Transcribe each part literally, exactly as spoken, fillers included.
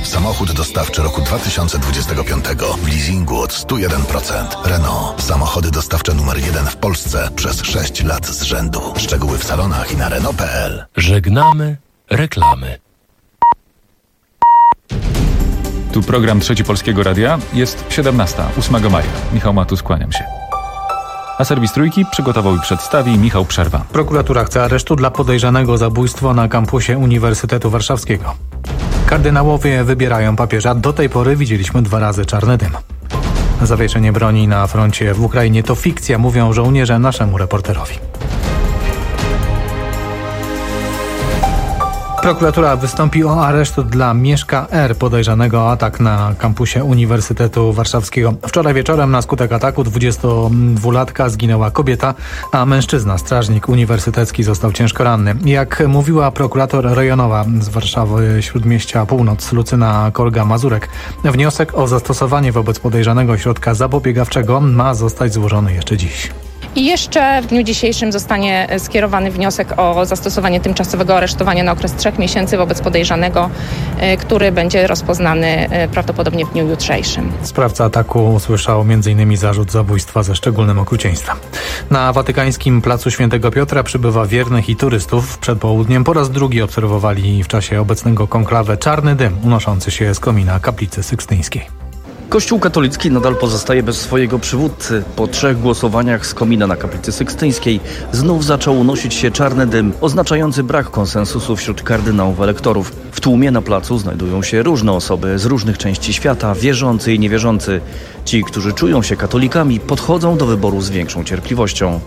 Samochód dostawczy roku dwa tysiące dwudziestego piątego w leasingu od sto jeden procent. Renault. Samochody dostawcze numer jeden w Polsce przez sześć lat z rzędu. Szczegóły w salonach i na Renault kropka pe el. Żegnamy reklamy. Tu program Trzeci Polskiego Radia. Jest siedemnasta, ósmego maja. Michał Matus, kłaniam się. A serwis Trójki przygotował i przedstawi Michał Przerwa. Prokuratura chce aresztu dla podejrzanego o zabójstwo na kampusie Uniwersytetu Warszawskiego. Kardynałowie wybierają papieża. Do tej pory widzieliśmy dwa razy czarny dym. Zawieszenie broni na froncie w Ukrainie to fikcja, mówią żołnierze naszemu reporterowi. Prokuratura wystąpi o areszt dla Mieszka R., podejrzanego o atak na kampusie Uniwersytetu Warszawskiego. Wczoraj wieczorem na skutek ataku dwudziestodwulatka zginęła kobieta, a mężczyzna, strażnik uniwersytecki, został ciężko ranny. Jak mówiła prokurator rejonowa z Warszawy Śródmieścia Północ Lucyna Kolga-Mazurek, wniosek o zastosowanie wobec podejrzanego środka zapobiegawczego ma zostać złożony jeszcze dziś. I jeszcze w dniu dzisiejszym zostanie skierowany wniosek o zastosowanie tymczasowego aresztowania na okres trzech miesięcy wobec podejrzanego, który będzie rozpoznany prawdopodobnie w dniu jutrzejszym. Sprawca ataku usłyszał między innymi zarzut zabójstwa ze szczególnym okrucieństwem. Na watykańskim placu Świętego Piotra przybywa wiernych i turystów. Przed południem po raz drugi obserwowali w czasie obecnego konklawę czarny dym unoszący się z komina kaplicy sykstyńskiej. Kościół katolicki nadal pozostaje bez swojego przywódcy. Po trzech głosowaniach z komina na kaplicy sykstyńskiej znów zaczął unosić się czarny dym, oznaczający brak konsensusu wśród kardynałów elektorów. W tłumie na placu znajdują się różne osoby z różnych części świata, wierzący i niewierzący. Ci, którzy czują się katolikami, podchodzą do wyboru z większą cierpliwością.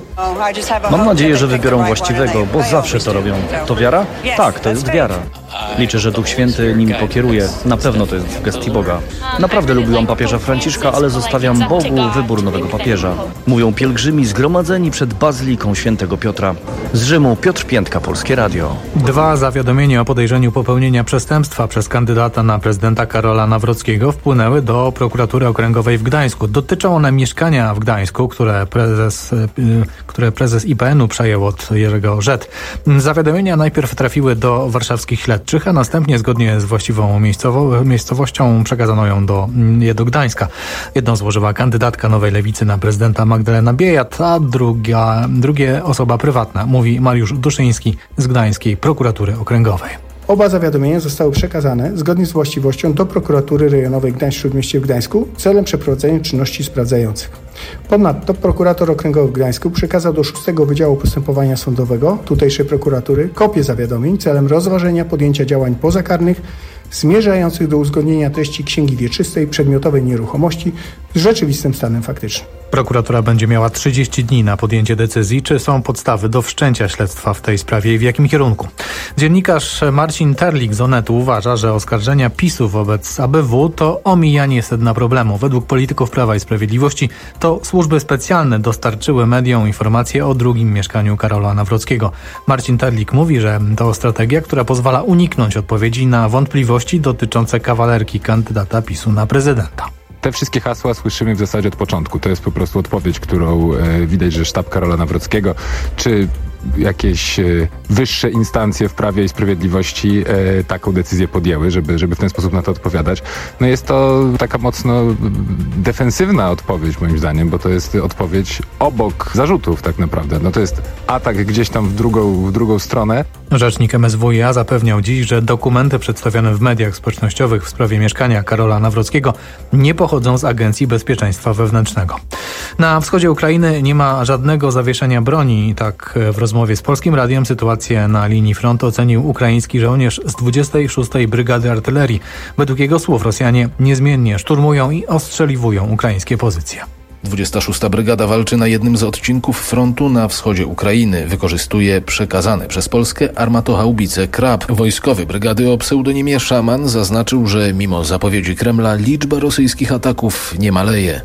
Mam nadzieję, że wybiorą właściwego, bo zawsze to robią. To wiara? Tak, to jest wiara. Liczę, że Duch Święty nimi pokieruje. Na pewno to jest w gestii Boga. Naprawdę lubiłam papieża Franciszka, ale zostawiam Bogu wybór nowego papieża. Mówią pielgrzymi zgromadzeni przed Bazyliką Świętego Piotra. Z Rzymu Piotr Piętka, Polskie Radio. Dwa zawiadomienia o podejrzeniu popełnienia przestępstwa przez kandydata na prezydenta Karola Nawrockiego wpłynęły do prokuratury okręgowej w Gdańsku. Dotyczą one mieszkania w Gdańsku, które prezes, które prezes I P N u przejął od Jerzego Rzet. Zawiadomienia najpierw trafiły do warszawskich śledczych, a następnie zgodnie z właściwą miejscowo, miejscowością przekazano ją do, je do Gdańska. Jedną złożyła kandydatka Nowej Lewicy na prezydenta Magdalena Biejat, a druga, drugie osoba prywatna, mówi Mariusz Duszyński z Gdańskiej Prokuratury Okręgowej. Oba zawiadomienia zostały przekazane zgodnie z właściwością do Prokuratury Rejonowej Gdańsk-Śródmieście w Gdańsku celem przeprowadzenia czynności sprawdzających. Ponadto prokurator okręgowy w Gdańsku przekazał do szóstego Wydziału Postępowania Sądowego tutejszej prokuratury kopię zawiadomień celem rozważenia podjęcia działań pozakarnych zmierzających do uzgodnienia treści księgi wieczystej przedmiotowej nieruchomości z rzeczywistym stanem faktycznym. Prokuratura będzie miała trzydzieści dni na podjęcie decyzji, czy są podstawy do wszczęcia śledztwa w tej sprawie i w jakim kierunku. Dziennikarz Marcin Terlik z Onetu uważa, że oskarżenia PiSu wobec A B W to omijanie sedna problemu. Według polityków Prawa i Sprawiedliwości to służby specjalne dostarczyły mediom informacje o drugim mieszkaniu Karola Nawrockiego. Marcin Terlik mówi, że to strategia, która pozwala uniknąć odpowiedzi na wątpliwości dotyczące kawalerki kandydata PiSu na prezydenta. Te wszystkie hasła słyszymy w zasadzie od początku. To jest po prostu odpowiedź, którą e, widać, że sztab Karola Nawrockiego, czy jakieś e, wyższe instancje w Prawie i Sprawiedliwości e, taką decyzję podjęły, żeby, żeby w ten sposób na to odpowiadać. No jest to taka mocno defensywna odpowiedź moim zdaniem, bo to jest odpowiedź obok zarzutów tak naprawdę. No to jest atak gdzieś tam w drugą, w drugą stronę. Rzecznik M S W i A zapewniał dziś, że dokumenty przedstawione w mediach społecznościowych w sprawie mieszkania Karola Nawrockiego nie pochodzą z Agencji Bezpieczeństwa Wewnętrznego. Na wschodzie Ukrainy nie ma żadnego zawieszenia broni. Tak w rozmowie z Polskim Radiem sytuację na linii frontu ocenił ukraiński żołnierz z dwudziestej szóstej Brygady Artylerii. Według jego słów Rosjanie niezmiennie szturmują i ostrzeliwują ukraińskie pozycje. dwudziesta szósta Brygada walczy na jednym z odcinków frontu na wschodzie Ukrainy. Wykorzystuje przekazane przez Polskę armatohaubice Krab. Wojskowy brygady o pseudonimie Szaman zaznaczył, że mimo zapowiedzi Kremla liczba rosyjskich ataków nie maleje.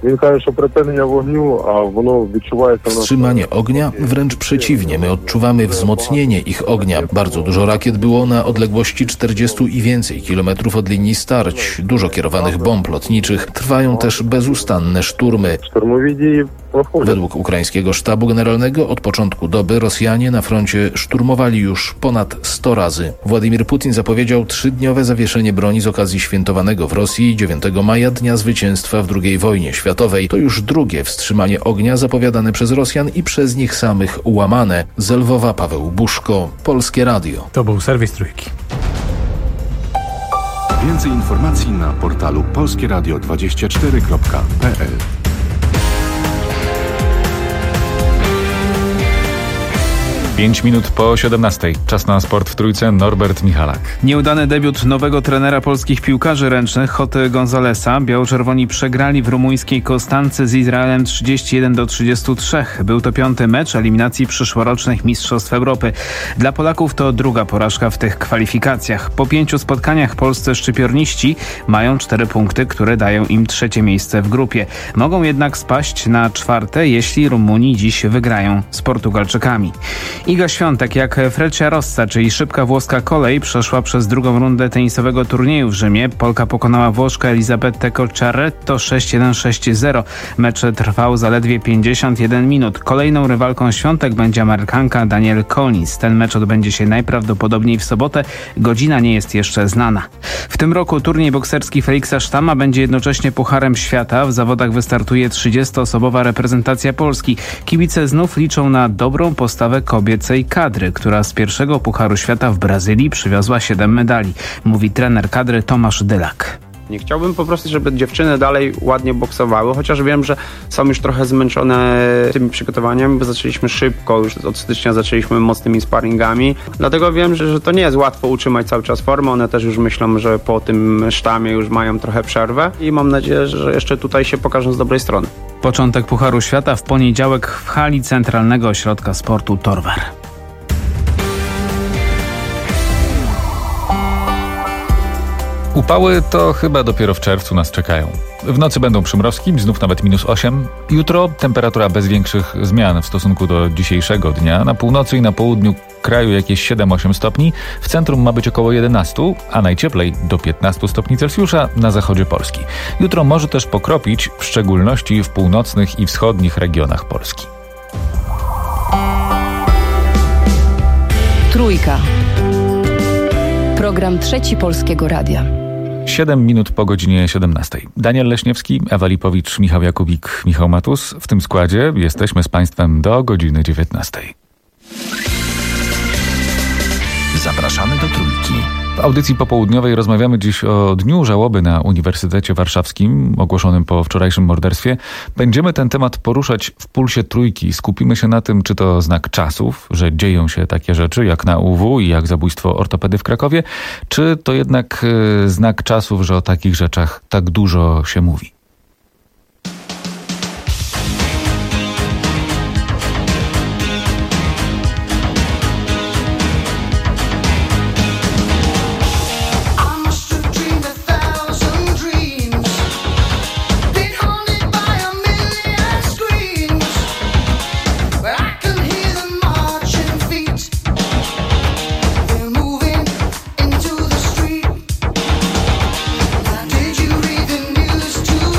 Wstrzymanie ognia? Wręcz przeciwnie. My odczuwamy wzmocnienie ich ognia. Bardzo dużo rakiet było na odległości czterdziestu i więcej kilometrów od linii starć. Dużo kierowanych bomb lotniczych. Trwają też bezustanne szturmy. Według ukraińskiego sztabu generalnego od początku doby Rosjanie na froncie szturmowali już ponad sto razy. Władimir Putin zapowiedział trzydniowe zawieszenie broni z okazji świętowanego w Rosji dziewiątego maja Dnia Zwycięstwa w drugiej wojnie światowej. To już drugie wstrzymanie ognia zapowiadane przez Rosjan i przez nich samych łamane. Z Lwowa Paweł Buszko, Polskie Radio. To był serwis Trójki. Więcej informacji na portalu polskieradio dwadzieścia cztery kropka p l. Pięć minut po siedemnastej. Czas na sport w Trójce. Norbert Michalak. Nieudany debiut nowego trenera polskich piłkarzy ręcznych Joty Gonzalesa. Biało-czerwoni przegrali w rumuńskiej Konstancy z Izraelem trzydzieści jeden do trzydziestu trzech. Był to piąty mecz eliminacji przyszłorocznych Mistrzostw Europy. Dla Polaków to druga porażka w tych kwalifikacjach. Po pięciu spotkaniach polscy szczypiorniści mają cztery punkty, które dają im trzecie miejsce w grupie. Mogą jednak spaść na czwarte, jeśli Rumuni dziś wygrają z Portugalczykami. Iga Świątek jak Frecia Rossa, czyli szybka włoska kolej, przeszła przez drugą rundę tenisowego turnieju w Rzymie. Polka pokonała Włoszkę Elisabetę Cocciaretto sześć jeden sześć zero. Mecz trwał zaledwie pięćdziesiąt jeden minut. Kolejną rywalką Świątek będzie Amerykanka Danielle Collins. Ten mecz odbędzie się najprawdopodobniej w sobotę. Godzina nie jest jeszcze znana. W tym roku turniej bokserski Feliksa Sztama będzie jednocześnie Pucharem Świata. W zawodach wystartuje trzydziestoosobowa reprezentacja Polski. Kibice znów liczą na dobrą postawę kobiecej kadry, która z pierwszego Pucharu Świata w Brazylii przywiozła siedem medali, mówi trener kadry Tomasz Dylak. Nie chciałbym po prostu, żeby dziewczyny dalej ładnie boksowały, chociaż wiem, że są już trochę zmęczone tymi przygotowaniami, bo zaczęliśmy szybko, już od stycznia zaczęliśmy mocnymi sparingami. Dlatego wiem, że, że to nie jest łatwo utrzymać cały czas formę. One też już myślą, że po tym sztamie już mają trochę przerwę i mam nadzieję, że jeszcze tutaj się pokażą z dobrej strony. Początek Pucharu Świata w poniedziałek w hali Centralnego Ośrodka Sportu Torwar. Upały to chyba dopiero w czerwcu nas czekają. W nocy będą przymrozki, znów nawet minus osiem. Jutro temperatura bez większych zmian w stosunku do dzisiejszego dnia. Na północy i na południu kraju jakieś siedem osiem stopni. W centrum ma być około jedenaście, a najcieplej do piętnaście stopni Celsjusza na zachodzie Polski. Jutro może też pokropić, w szczególności w północnych i wschodnich regionach Polski. Trójka. Program Trzeci Polskiego Radia. siedem minut po godzinie siedemnastej. Daniel Leśniewski, Ewa Lipowicz, Michał Jakubik, Michał Matus. W tym składzie jesteśmy z Państwem do godziny dziewiętnastej. Zapraszamy do Trójki. W audycji popołudniowej rozmawiamy dziś o Dniu Żałoby na Uniwersytecie Warszawskim, ogłoszonym po wczorajszym morderstwie. Będziemy ten temat poruszać w Pulsie Trójki. Skupimy się na tym, czy to znak czasów, że dzieją się takie rzeczy jak na U W i jak zabójstwo ortopedy w Krakowie, czy to jednak y, znak czasów, że o takich rzeczach tak dużo się mówi. Did you read the news too?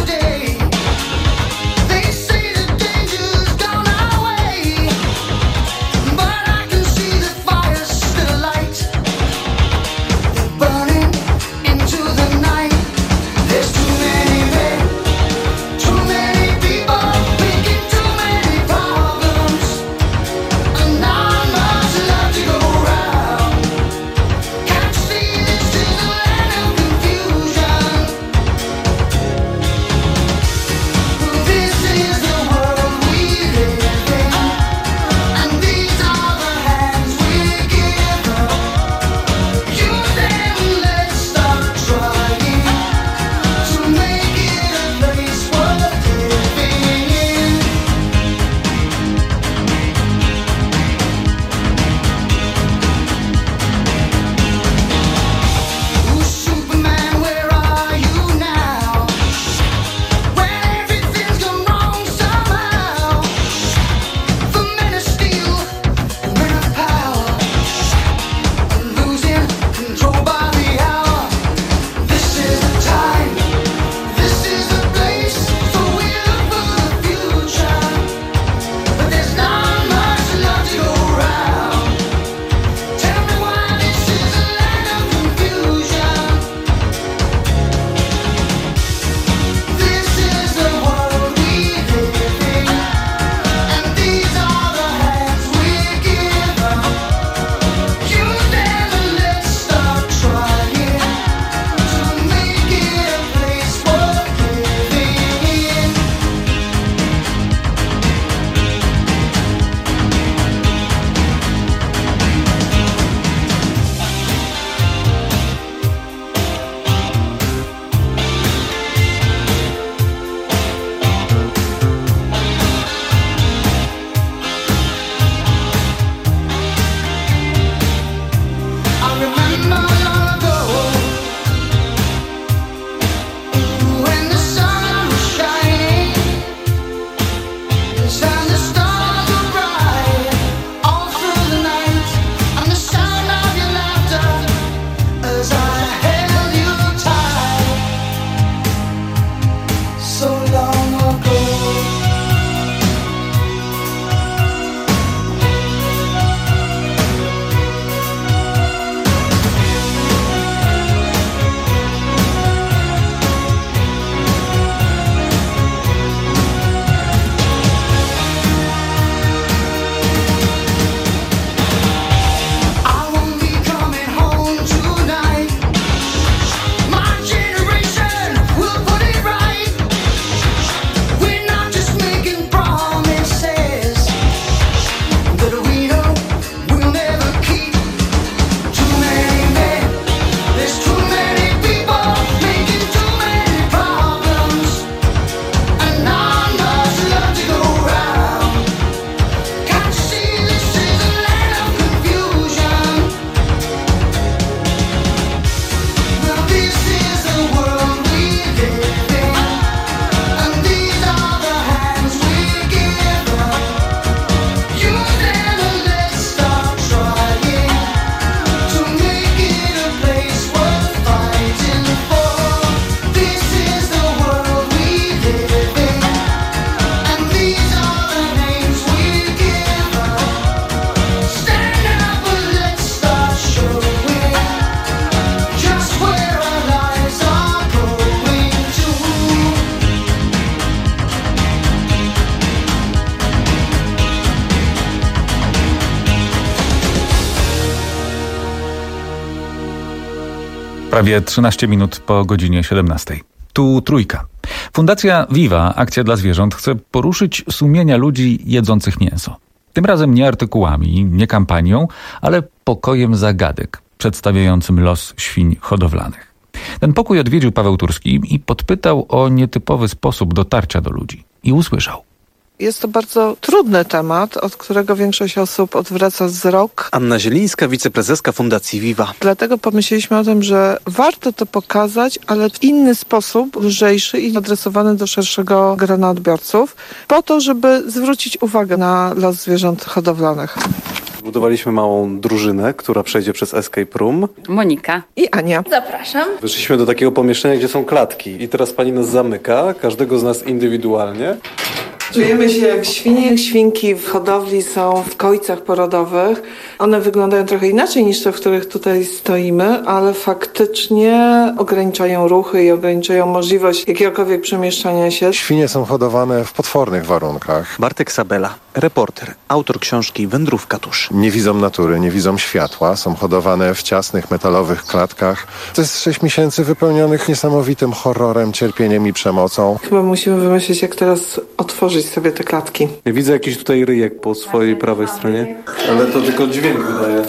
Prawie trzynaście minut po godzinie siedemnastej. Tu Trójka. Fundacja Viva, Akcja dla Zwierząt, chce poruszyć sumienia ludzi jedzących mięso. Tym razem nie artykułami, nie kampanią, ale pokojem zagadek, przedstawiającym los świń hodowlanych. Ten pokój odwiedził Paweł Turski i podpytał o nietypowy sposób dotarcia do ludzi. I usłyszał. Jest to bardzo trudny temat, od którego większość osób odwraca wzrok. Anna Zielińska, wiceprezeska Fundacji Viva. Dlatego pomyśleliśmy o tym, że warto to pokazać, ale w inny sposób, lżejszy i adresowany do szerszego grona odbiorców, po to, żeby zwrócić uwagę na los zwierząt hodowlanych. Budowaliśmy małą drużynę, która przejdzie przez escape room. Monika i Ania. Zapraszam. Wyszliśmy do takiego pomieszczenia, gdzie są klatki i teraz pani nas zamyka, każdego z nas indywidualnie. Czujemy się jak świnie. Świnki w hodowli są w kojcach porodowych. One wyglądają trochę inaczej niż te, w których tutaj stoimy, ale faktycznie ograniczają ruchy i ograniczają możliwość jakiegokolwiek przemieszczania się. Świnie są hodowane w potwornych warunkach. Bartek Sabela, reporter, autor książki Wędrówka tusz. Nie widzą natury, nie widzą światła. Są hodowane w ciasnych, metalowych klatkach. To jest sześć miesięcy wypełnionych niesamowitym horrorem, cierpieniem i przemocą. Chyba musimy wymyślić, jak teraz otworzyć sobie te klatki. Ja widzę jakiś tutaj ryjek po swojej prawej stronie, ale to tylko dźwięk wydaje.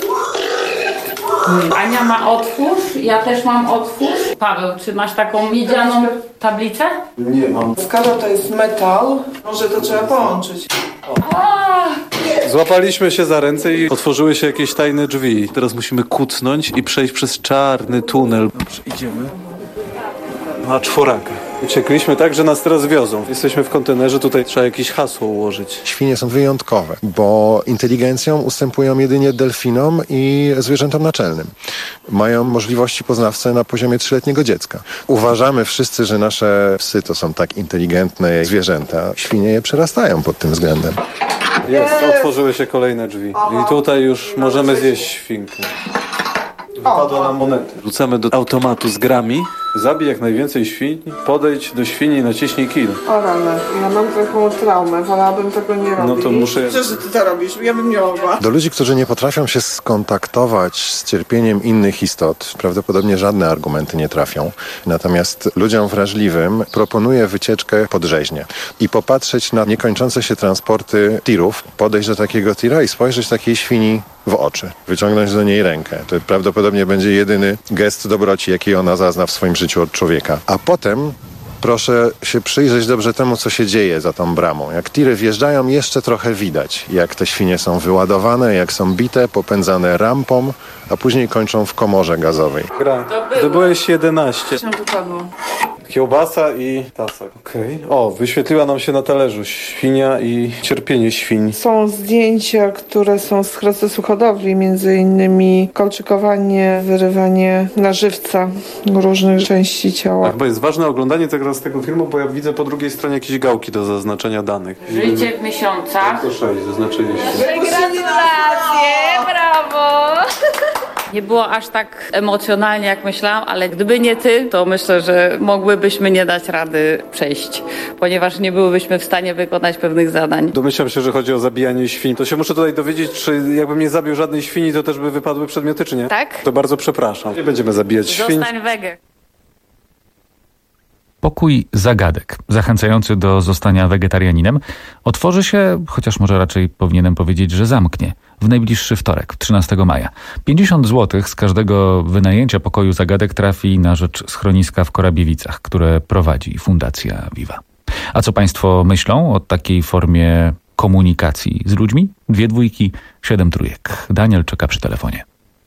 Ania ma otwórz, ja też mam otwórz. Paweł, czy masz taką miedzianą tablicę? Nie mam. Skala to jest metal, może to trzeba połączyć. Złapaliśmy się za ręce i otworzyły się jakieś tajne drzwi. Teraz musimy kucnąć i przejść przez czarny tunel. Dobrze, idziemy. Na czworakę. Uciekliśmy tak, że nas teraz wiozą. Jesteśmy w kontenerze, tutaj trzeba jakieś hasło ułożyć. Świnie są wyjątkowe, bo inteligencją ustępują jedynie delfinom i zwierzętom naczelnym. Mają możliwości poznawcze na poziomie trzyletniego dziecka. Uważamy wszyscy, że nasze psy to są tak inteligentne zwierzęta. Świnie je przerastają pod tym względem. Jest, otworzyły się kolejne drzwi. I tutaj już możemy zjeść świnkę. Wypadła nam monety. Wrzucamy do automatu z grami. Zabij jak najwięcej świń, podejdź do świni i naciśnij kill. O rany, ja mam taką traumę, wolałabym tego nie robić. No to muszę... Przecież ty to robisz, ja bym nie mogła. Do ludzi, którzy nie potrafią się skontaktować z cierpieniem innych istot, prawdopodobnie żadne argumenty nie trafią. Natomiast ludziom wrażliwym proponuję wycieczkę pod rzeźnię i popatrzeć na niekończące się transporty tirów, podejść do takiego tira i spojrzeć takiej świni w oczy, wyciągnąć do niej rękę. To prawdopodobnie będzie jedyny gest dobroci, jaki ona zazna w swoim życiu od człowieka. A potem proszę się przyjrzeć dobrze temu, co się dzieje za tą bramą. Jak tiry wjeżdżają, jeszcze trochę widać, jak te świnie są wyładowane, jak są bite, popędzane rampą, a później kończą w komorze gazowej. Gra. Zdobyłeś jedenaście. Co to padło? Kiełbasa i tasak. Okej. Okay. O, wyświetliła nam się na talerzu świnia i cierpienie świń. Są zdjęcia, które są z procesu hodowli, między innymi kolczykowanie, wyrywanie na żywca różnych części ciała. Tak, bo jest ważne oglądanie tego, z tego filmu, bo ja widzę po drugiej stronie jakieś gałki do zaznaczenia danych. Życie w miesiącach. To sześć, zaznaczenie świń. Gratulacje, brawo! Nie było aż tak emocjonalnie, jak myślałam, ale gdyby nie ty, to myślę, że mogłybyśmy nie dać rady przejść, ponieważ nie byłybyśmy w stanie wykonać pewnych zadań. Domyślam się, że chodzi o zabijanie świń. To się muszę tutaj dowiedzieć, czy jakbym nie zabił żadnej świni, to też by wypadły przedmioty, czy nie? Tak. To bardzo przepraszam. Nie będziemy zabijać świń. Zostań wege. Pokój zagadek, zachęcający do zostania wegetarianinem, otworzy się, chociaż może raczej powinienem powiedzieć, że zamknie, w najbliższy wtorek, trzynastego maja. pięćdziesiąt złotych z każdego wynajęcia pokoju zagadek trafi na rzecz schroniska w Korabiewicach, które prowadzi Fundacja Viva. A co Państwo myślą o takiej formie komunikacji z ludźmi? Dwie dwójki, siedem trójek. Daniel czeka przy telefonie.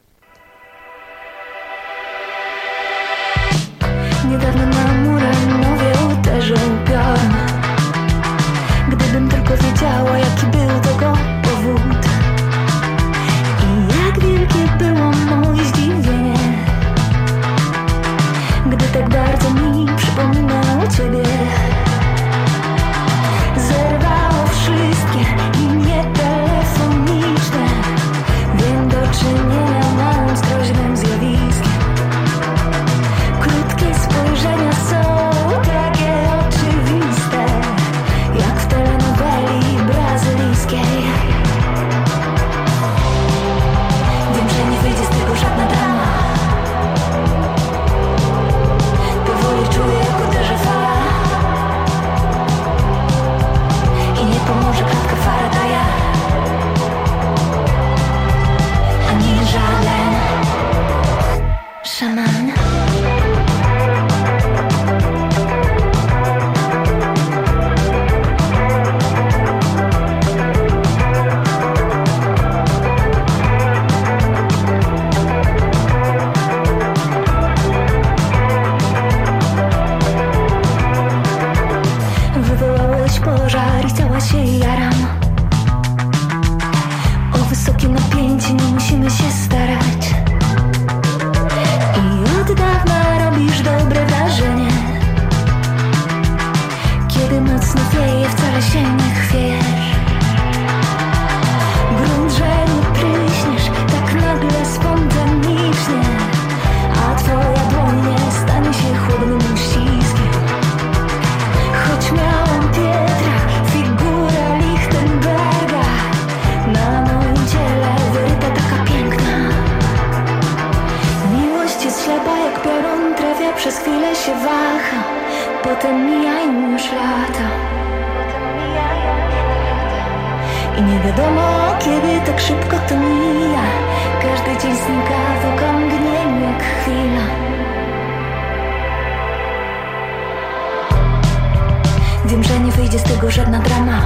Niedawno na Muranowie uderzył piorun. Gdybym tylko wiedziała, jaki był tego powód i jak wielkie było moje zdziwienie, gdy tak bardzo mi przypominało ciebie. Zerwało wszystkie linie telefoniczne. Wiem, do czynienia mam z groźnym zjawiskiem. Krótkie spojrzenia są takie oczywiste. waha, potem mijają już lata. I nie wiadomo, kiedy tak szybko to mija. Każdy dzień znika w okamgnieniu jak chwila. Wiem, że nie wyjdzie z tego żadna drama.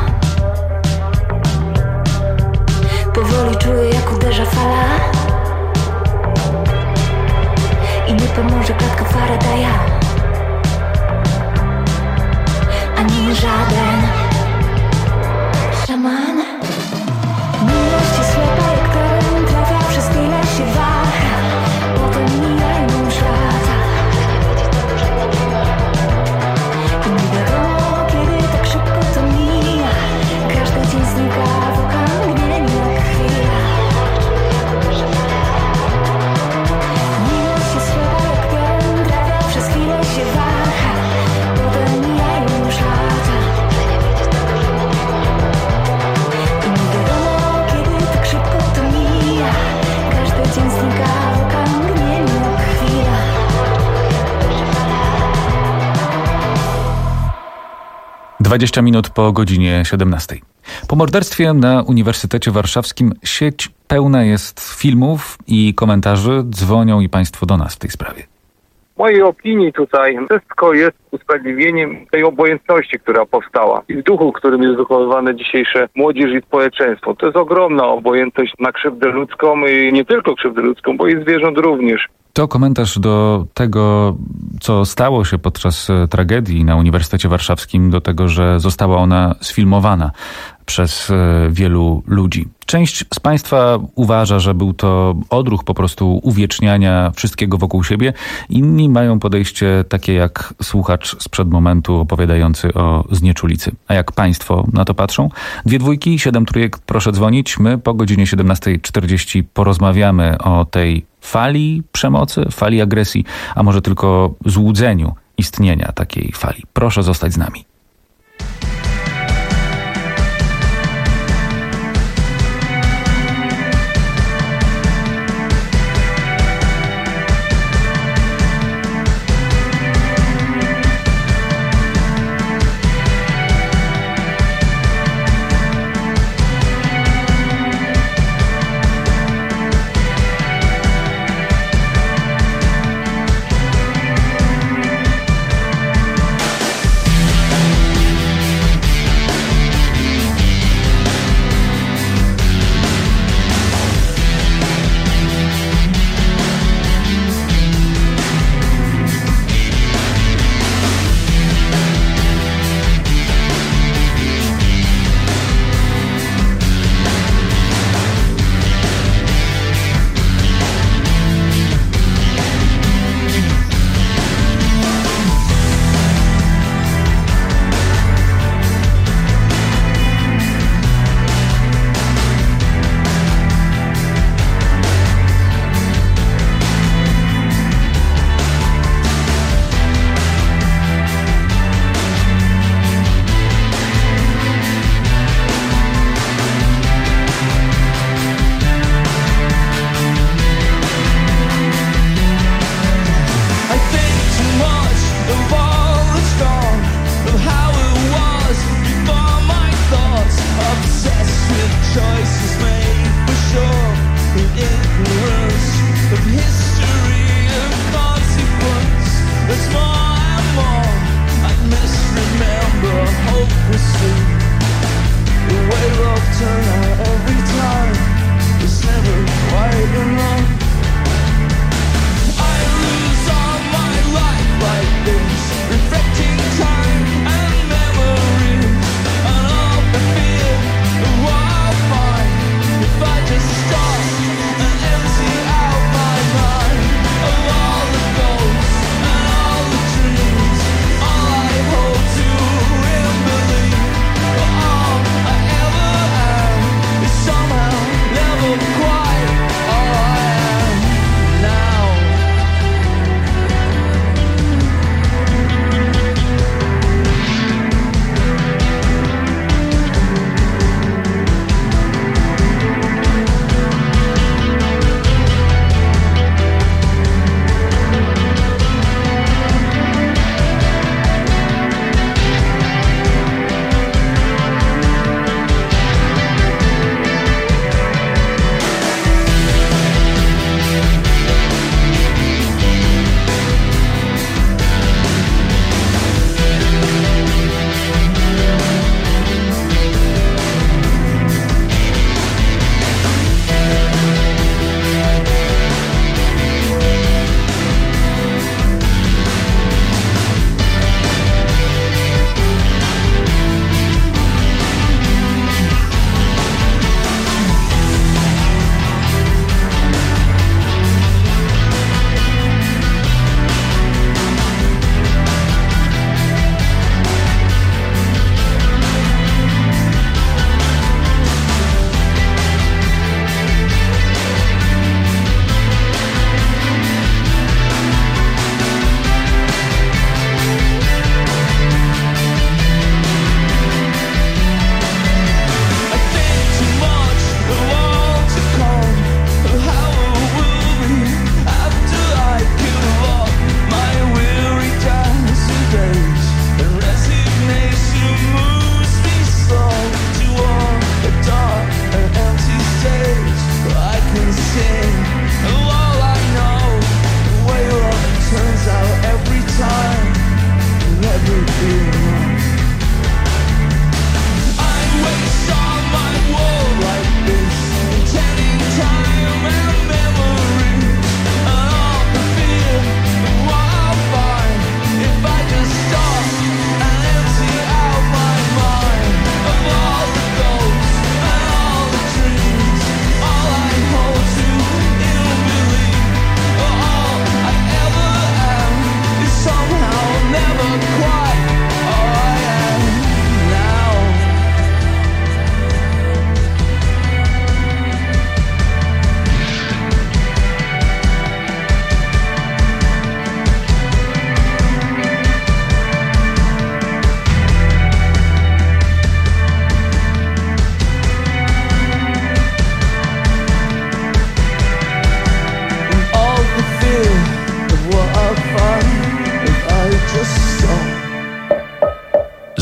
Powoli czuję, jak uderza fala. I nie pomoże klatka Faradaya, ani żaden szaman. Miłość jest ślepa jak teren, trafia, przez chwilę się waha, potem mijają już lata. I nie wiadomo, kiedy tak szybko to mija. Każdy dzień znika w okamgnieniu jak chwila. Miłość jest ślepa jak teren, trafia, przez chwilę się waha, potem mijają już lata. I nie wiadomo, kiedy tak szybko to mija. Każdy dzień znika w okamgnieniu jak chwila. dwadzieścia minut po godzinie siedemnastej. Po morderstwie na Uniwersytecie Warszawskim sieć pełna jest filmów i komentarzy. Dzwonią i państwo do nas w tej sprawie. W mojej opinii tutaj wszystko jest usprawiedliwieniem tej obojętności, która powstała i w duchu, w którym jest wychowywane dzisiejsze młodzież i społeczeństwo. To jest ogromna obojętność na krzywdę ludzką i nie tylko krzywdę ludzką, bo i zwierząt również. To komentarz do tego, co stało się podczas tragedii na Uniwersytecie Warszawskim, do tego, że została ona sfilmowana przez wielu ludzi. Część z państwa uważa, że był to odruch po prostu uwieczniania wszystkiego wokół siebie. Inni mają podejście takie jak słuchacz sprzed momentu opowiadający o znieczulicy. A jak państwo na to patrzą? Dwie dwójki, siedem trójek, proszę dzwonić. My po godzinie siedemnasta czterdzieści porozmawiamy o tej fali przemocy, fali agresji, a może tylko złudzeniu istnienia takiej fali. Proszę zostać z nami.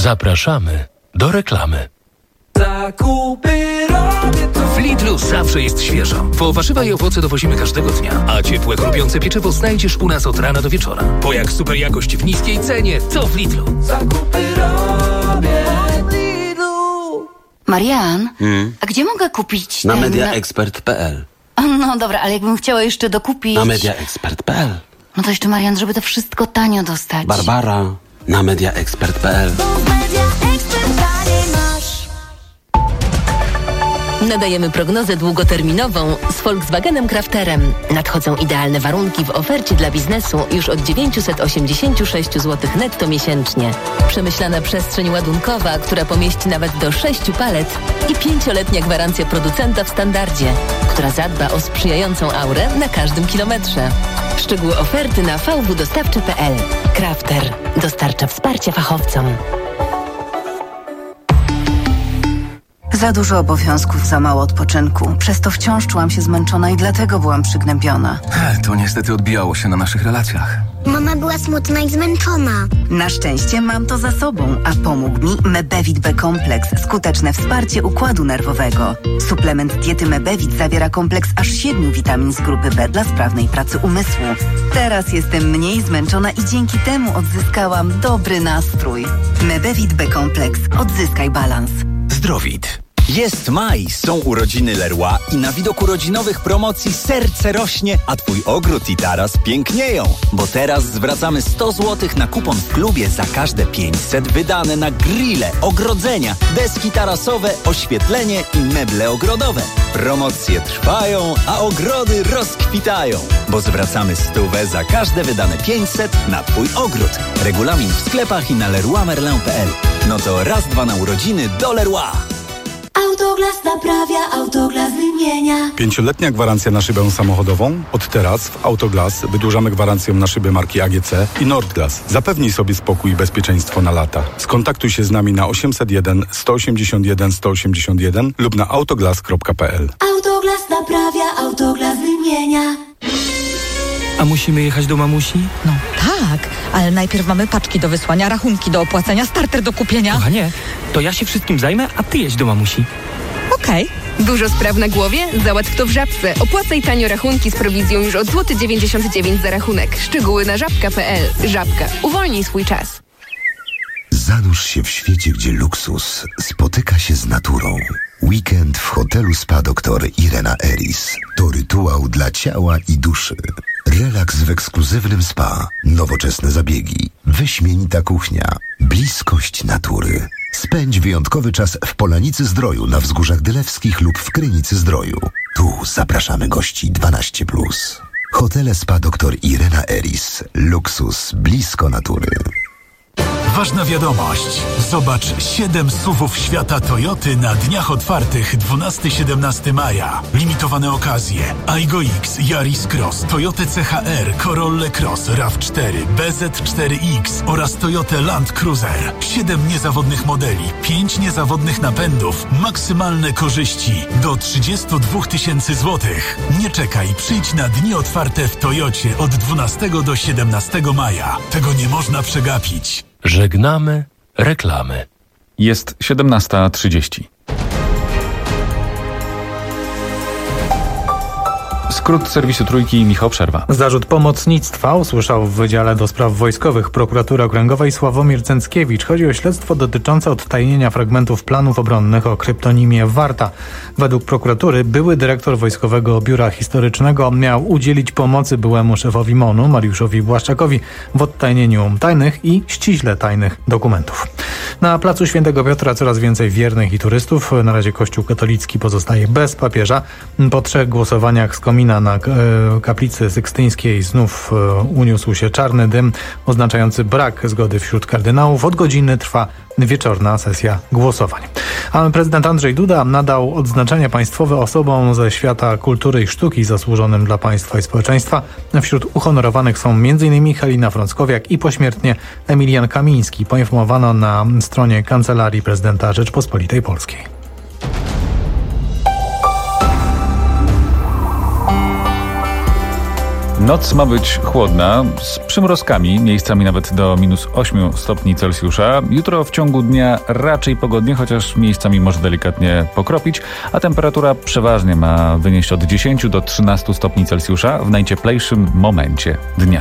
Zapraszamy do reklamy. Zakupy robię tu. W Lidlu zawsze jest świeżo, bo warzywa i owoce dowozimy każdego dnia, a ciepłe, chrupiące pieczywo znajdziesz u nas od rana do wieczora. Bo jak super jakość w niskiej cenie, to w Lidlu. Zakupy robię w Lidlu. Marian, Hmm? a gdzie mogę kupić Na ten... mediaexpert kropka p l. No dobra, ale jakbym chciała jeszcze dokupić... Na mediaexpert kropka p l. No to jeszcze, Marian, żeby to wszystko tanio dostać. Barbara, na mediaexpert kropka p l. Nadajemy prognozę długoterminową z Volkswagenem Crafterem. Nadchodzą idealne warunki w ofercie dla biznesu już od dziewięćset osiemdziesiąt sześć złotych netto miesięcznie. Przemyślana przestrzeń ładunkowa, która pomieści nawet do sześciu palet i pięcioletnia gwarancja producenta w standardzie, która zadba o sprzyjającą aurę na każdym kilometrze. Szczegóły oferty na v w dostawcze kropka p l. Crafter dostarcza wsparcia fachowcom. Za dużo obowiązków, za mało odpoczynku. Przez to wciąż czułam się zmęczona i dlatego byłam przygnębiona. To niestety odbijało się na naszych relacjach. Mama była smutna i zmęczona. Na szczęście mam to za sobą, a pomógł mi Mebevit B Kompleks. Skuteczne wsparcie układu nerwowego. Suplement diety Mebevit zawiera kompleks aż siedmiu witamin z grupy B dla sprawnej pracy umysłu. Teraz jestem mniej zmęczona i dzięki temu odzyskałam dobry nastrój. Mebevit B Kompleks. Odzyskaj balans. Zdrowit. Jest maj, są urodziny Leroy i na widok urodzinowych promocji serce rośnie, a twój ogród i taras pięknieją. Bo teraz zwracamy sto złotych na kupon w klubie za każde pięćset wydane na grille, ogrodzenia, deski tarasowe, oświetlenie i meble ogrodowe. Promocje trwają, a ogrody rozkwitają. Bo zwracamy stówę za każde wydane pięćset na twój ogród. Regulamin w sklepach i na leroy merlin kropka p l. No to raz, dwa na urodziny do Leroy. Autoglas naprawia, Autoglas wymienia. Pięcioletnia gwarancja na szybę samochodową? Od teraz w Autoglas wydłużamy gwarancję na szyby marki A G C i Nordglas. Zapewnij sobie spokój i bezpieczeństwo na lata. Skontaktuj się z nami na osiemset jeden sto osiemdziesiąt jeden sto osiemdziesiąt jeden lub na autoglas kropka p l. Autoglas naprawia, Autoglas wymienia. A musimy jechać do mamusi? No tak, ale najpierw mamy paczki do wysłania, rachunki do opłacenia, starter do kupienia. Kochanie, to ja się wszystkim zajmę, a ty jedź do mamusi. Okej. Okay. Dużo spraw na głowie? Załatw to w Żabce. Opłacaj tanio rachunki z prowizją już od złoty dziewięćdziesiąt dziewięć za rachunek. Szczegóły na żabka kropka p l. Żabka. Uwolnij swój czas. Zanurz się w świecie, gdzie luksus spotyka się z naturą. Weekend w hotelu Spa doktor Irena Eris to rytuał dla ciała i duszy. Relaks w ekskluzywnym spa, nowoczesne zabiegi, wyśmienita kuchnia, bliskość natury. Spędź wyjątkowy czas w Polanicy Zdroju na Wzgórzach Dylewskich lub w Krynicy Zdroju. Tu zapraszamy gości dwanaście plus. Hotele Spa doktor Irena Eris. Luksus blisko natury. Ważna wiadomość. Zobacz siedem suwów świata Toyoty na dniach otwartych dwunastego do siedemnastego maja. Limitowane okazje. Aygo X, Yaris Cross, Toyota C H R, Corolla Cross, RAV cztery, B Z cztery X oraz Toyota Land Cruiser. siedem niezawodnych modeli, pięć niezawodnych napędów, maksymalne korzyści do trzydzieści dwa tysięcy złotych. Nie czekaj, przyjdź na dni otwarte w Toyocie od dwunastego do siedemnastego maja. Tego nie można przegapić. Żegnamy reklamy. Jest siedemnasta trzydzieści. Skrót serwisu Trójki, Michał Przerwa. Zarzut pomocnictwa usłyszał w Wydziale do Spraw Wojskowych Prokuratury Okręgowej Sławomir Cęckiewicz. Chodzi o śledztwo dotyczące odtajnienia fragmentów planów obronnych o kryptonimie Warta. Według prokuratury były dyrektor Wojskowego Biura Historycznego miał udzielić pomocy byłemu szefowi MON-u, Mariuszowi Błaszczakowi, w odtajnieniu tajnych i ściśle tajnych dokumentów. Na placu Świętego Piotra coraz więcej wiernych i turystów. Na razie Kościół katolicki pozostaje bez papieża. Po trzech głosowaniach z komina na kaplicy sykstyńskiej znów uniósł się czarny dym, oznaczający brak zgody wśród kardynałów. Od godziny trwa wieczorna sesja głosowań. A prezydent Andrzej Duda nadał odznaczenia państwowe osobom ze świata kultury i sztuki zasłużonym dla państwa i społeczeństwa. Wśród uhonorowanych są m.in. Halina Frąckowiak i pośmiertnie Emilian Kamiński, poinformowano na stronie Kancelarii Prezydenta Rzeczpospolitej Polskiej. Noc ma być chłodna, z przymrozkami, miejscami nawet do minus ośmiu stopni Celsjusza. Jutro w ciągu dnia raczej pogodnie, chociaż miejscami może delikatnie pokropić, a temperatura przeważnie ma wynieść od dziesięciu do trzynastu stopni Celsjusza w najcieplejszym momencie dnia.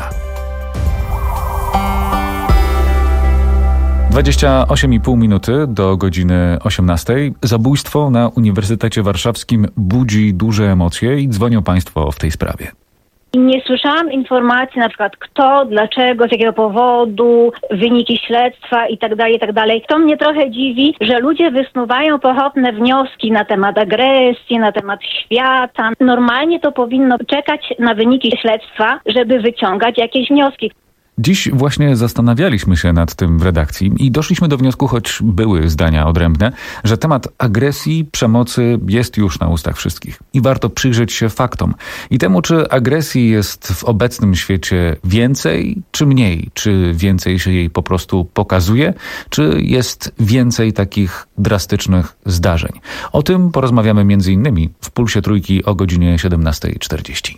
dwadzieścia osiem i pół minuty do godziny osiemnastej. Zabójstwo na Uniwersytecie Warszawskim budzi duże emocje i dzwonią Państwo w tej sprawie. Nie słyszałam informacji na przykład kto, dlaczego, z jakiego powodu, wyniki śledztwa i tak dalej, i tak dalej. To mnie trochę dziwi, że ludzie wysnuwają pochopne wnioski na temat agresji, na temat świata. Normalnie to powinno czekać na wyniki śledztwa, żeby wyciągać jakieś wnioski. Dziś właśnie zastanawialiśmy się nad tym w redakcji i doszliśmy do wniosku, choć były zdania odrębne, że temat agresji, przemocy jest już na ustach wszystkich. I warto przyjrzeć się faktom i temu, czy agresji jest w obecnym świecie więcej, czy mniej. Czy więcej się jej po prostu pokazuje, czy jest więcej takich drastycznych zdarzeń. O tym porozmawiamy między innymi w Pulsie Trójki o godzinie siedemnasta czterdzieści.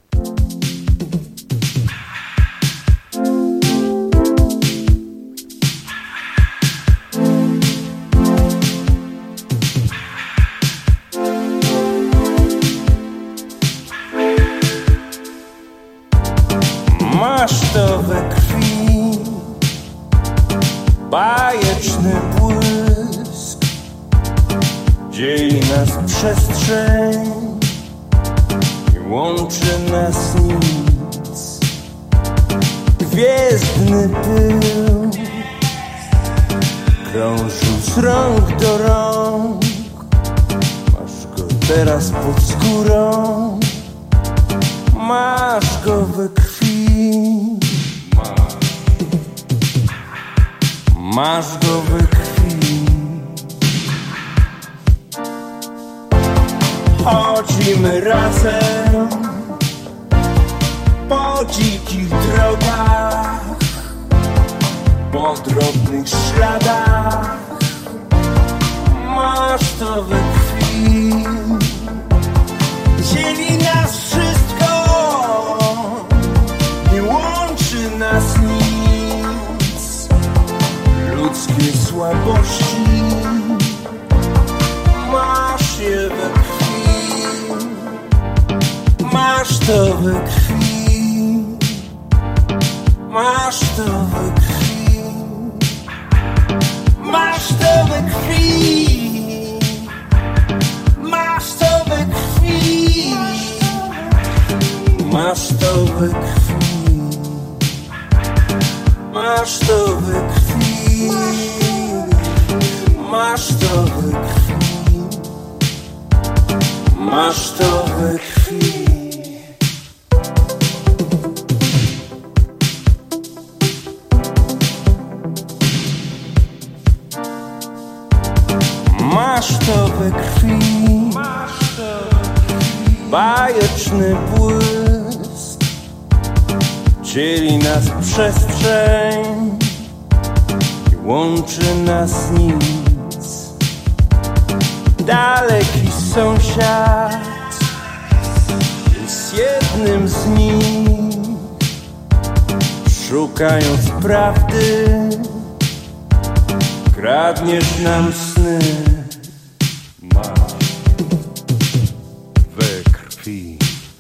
Masz to we krwi, bajeczny błysk, dzieli nas przestrzeń i łączy nas nic. Gwiezdny pył krążył z rąk do rąk, masz go teraz pod skórą, masz go we krwi. Masz go we krwi. Chodzimy razem po dzikich drogach, po drobnych śladach. Masz to we krwi. Dzieli nas wszystko, nie łączy nas nic. Ludzkie słabości masz je we krwi. Masz to we krwi. Masz to we krwi. Masz to we krwi. Masz to we krwi. Masz to we krwi. Masz to we krwi. Masz to we krwi. Masz to we krwi. Masz to we krwi. Bajeczny błysk dzieli nas przestrzeń i łączy nas nic. Daleki sąsiad jest jednym z nich. Szukając prawdy, kradniesz nam sny. Masz we krwi.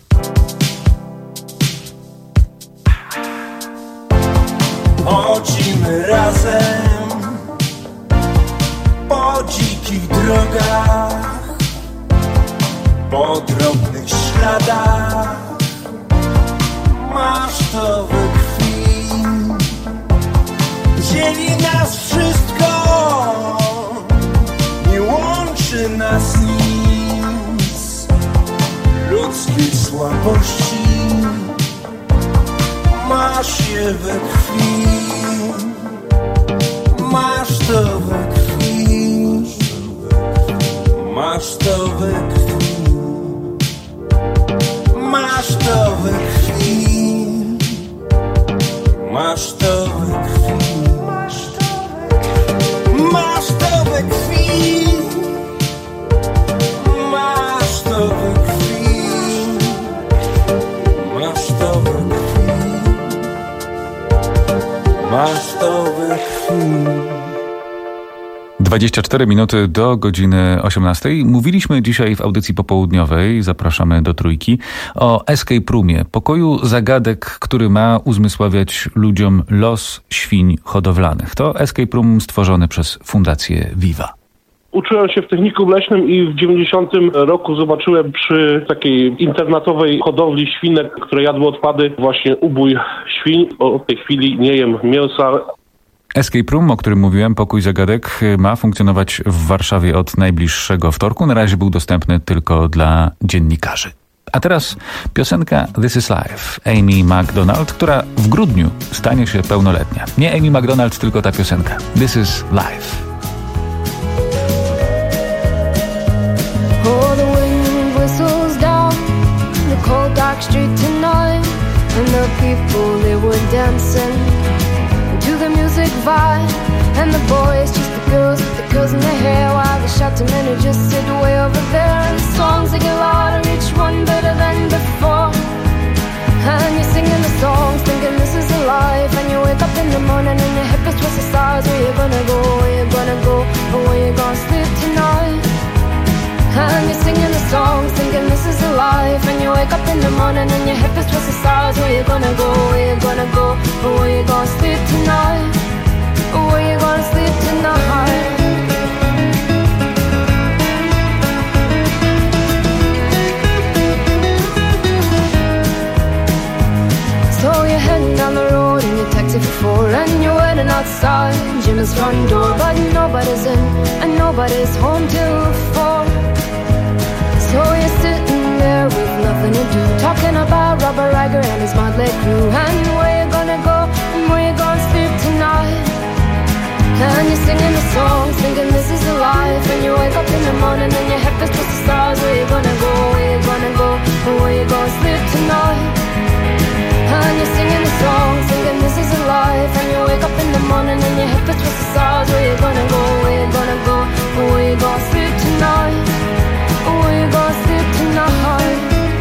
Chodzimy razem po dzikich drogach, po drobnych śladach. Masz to we krwi. Dzieli nas wszystko, nie łączy nas nic. Ludzkie słabości masz je we krwi. Masz to we krwi. Masz to we krwi. Masz to we krwi. Masz to we krwi. Masz to we krwi. Masz to we krwi. Masz to we krwi. we krwi. dwadzieścia cztery minuty do godziny osiemnastej. Mówiliśmy dzisiaj w audycji popołudniowej, zapraszamy do Trójki, o escape roomie, pokoju zagadek, który ma uzmysławiać ludziom los świń hodowlanych. To escape room stworzony przez Fundację Viva. Uczyłem się w technikum leśnym i w dziewięćdziesiątym roku zobaczyłem przy takiej internetowej hodowli świnek, które jadły odpady, właśnie ubój świń. Od tej chwili nie jem mięsa. Escape Room, o którym mówiłem, pokój zagadek, ma funkcjonować w Warszawie od najbliższego wtorku. Na razie był dostępny tylko dla dziennikarzy. A teraz piosenka This is Life, Amy Macdonald, która w grudniu stanie się pełnoletnia. Nie Amy Macdonald, tylko ta piosenka. This is Life. Oh, the wind whistles down the cold dark street tonight, and the people, they were dancing to the music vibe, and the boys just the girls with the girls in their hair, while the shouting men who just sit way over there, and the songs they get louder, each one better than before, and you're singing the songs thinking this is a life, and you wake up in the morning and your hip is towards the stars. Where you gonna go, where you gonna go, or where you gonna sleep tonight, and you're singing the songs thinking this is a life, and you wake up in the morning and your hip is towards the stars. Where you gonna go, where you gonna go, or where you gonna sleep tonight, or where you gonna sleep tonight. So you're heading down the road in your taxi for four, and you're waiting outside Jim's front door, but nobody's in and nobody's home till four. So you're sitting there with nothing to do, talking about Robert Riger and his motley crew, and where you gonna go and where you gonna sleep tonight, and you're singing the songs thinking this is a life, and you wake up in the morning and your head is towards the stars. Where you gonna go, where you gonna go, and where you gonna sleep tonight, and you're singing the songs thinking this is a life, and you wake up in the morning and your head is towards the stars. Where you gonna go, where you gonna go, and where you gonna sleep tonight, and where you gonna sleep tonight.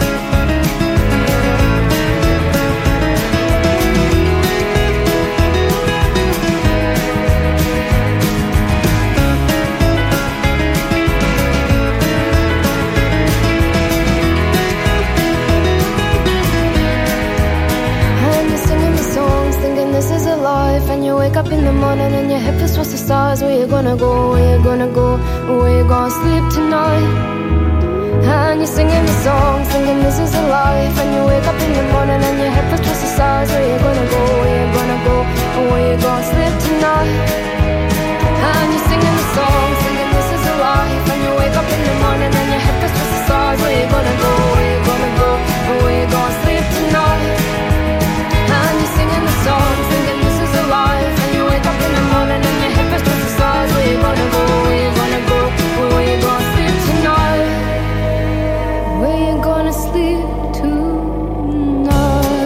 This is a life, and you wake up in the morning and your hip is towards the stars. Where you gonna go, where you gonna go, where you gonna sleep tonight, and you're singing the song thinking this is a life, and you wake up in the morning and your hip is towards the stars. Where you gonna go, where you gonna go, where you gonna sleep tonight, and you're singing the song thinking this is a life, and you wake up in the morning and your hip is towards the stars. Where you gonna go, where you gonna go, where you gonna sleep tonight, and you're singing the song thinking this is a life, and you wake up in the morning and your hip is towards the stars. Where you gonna go, where you gonna go, where you gonna sleep tonight, where you gonna sleep tonight.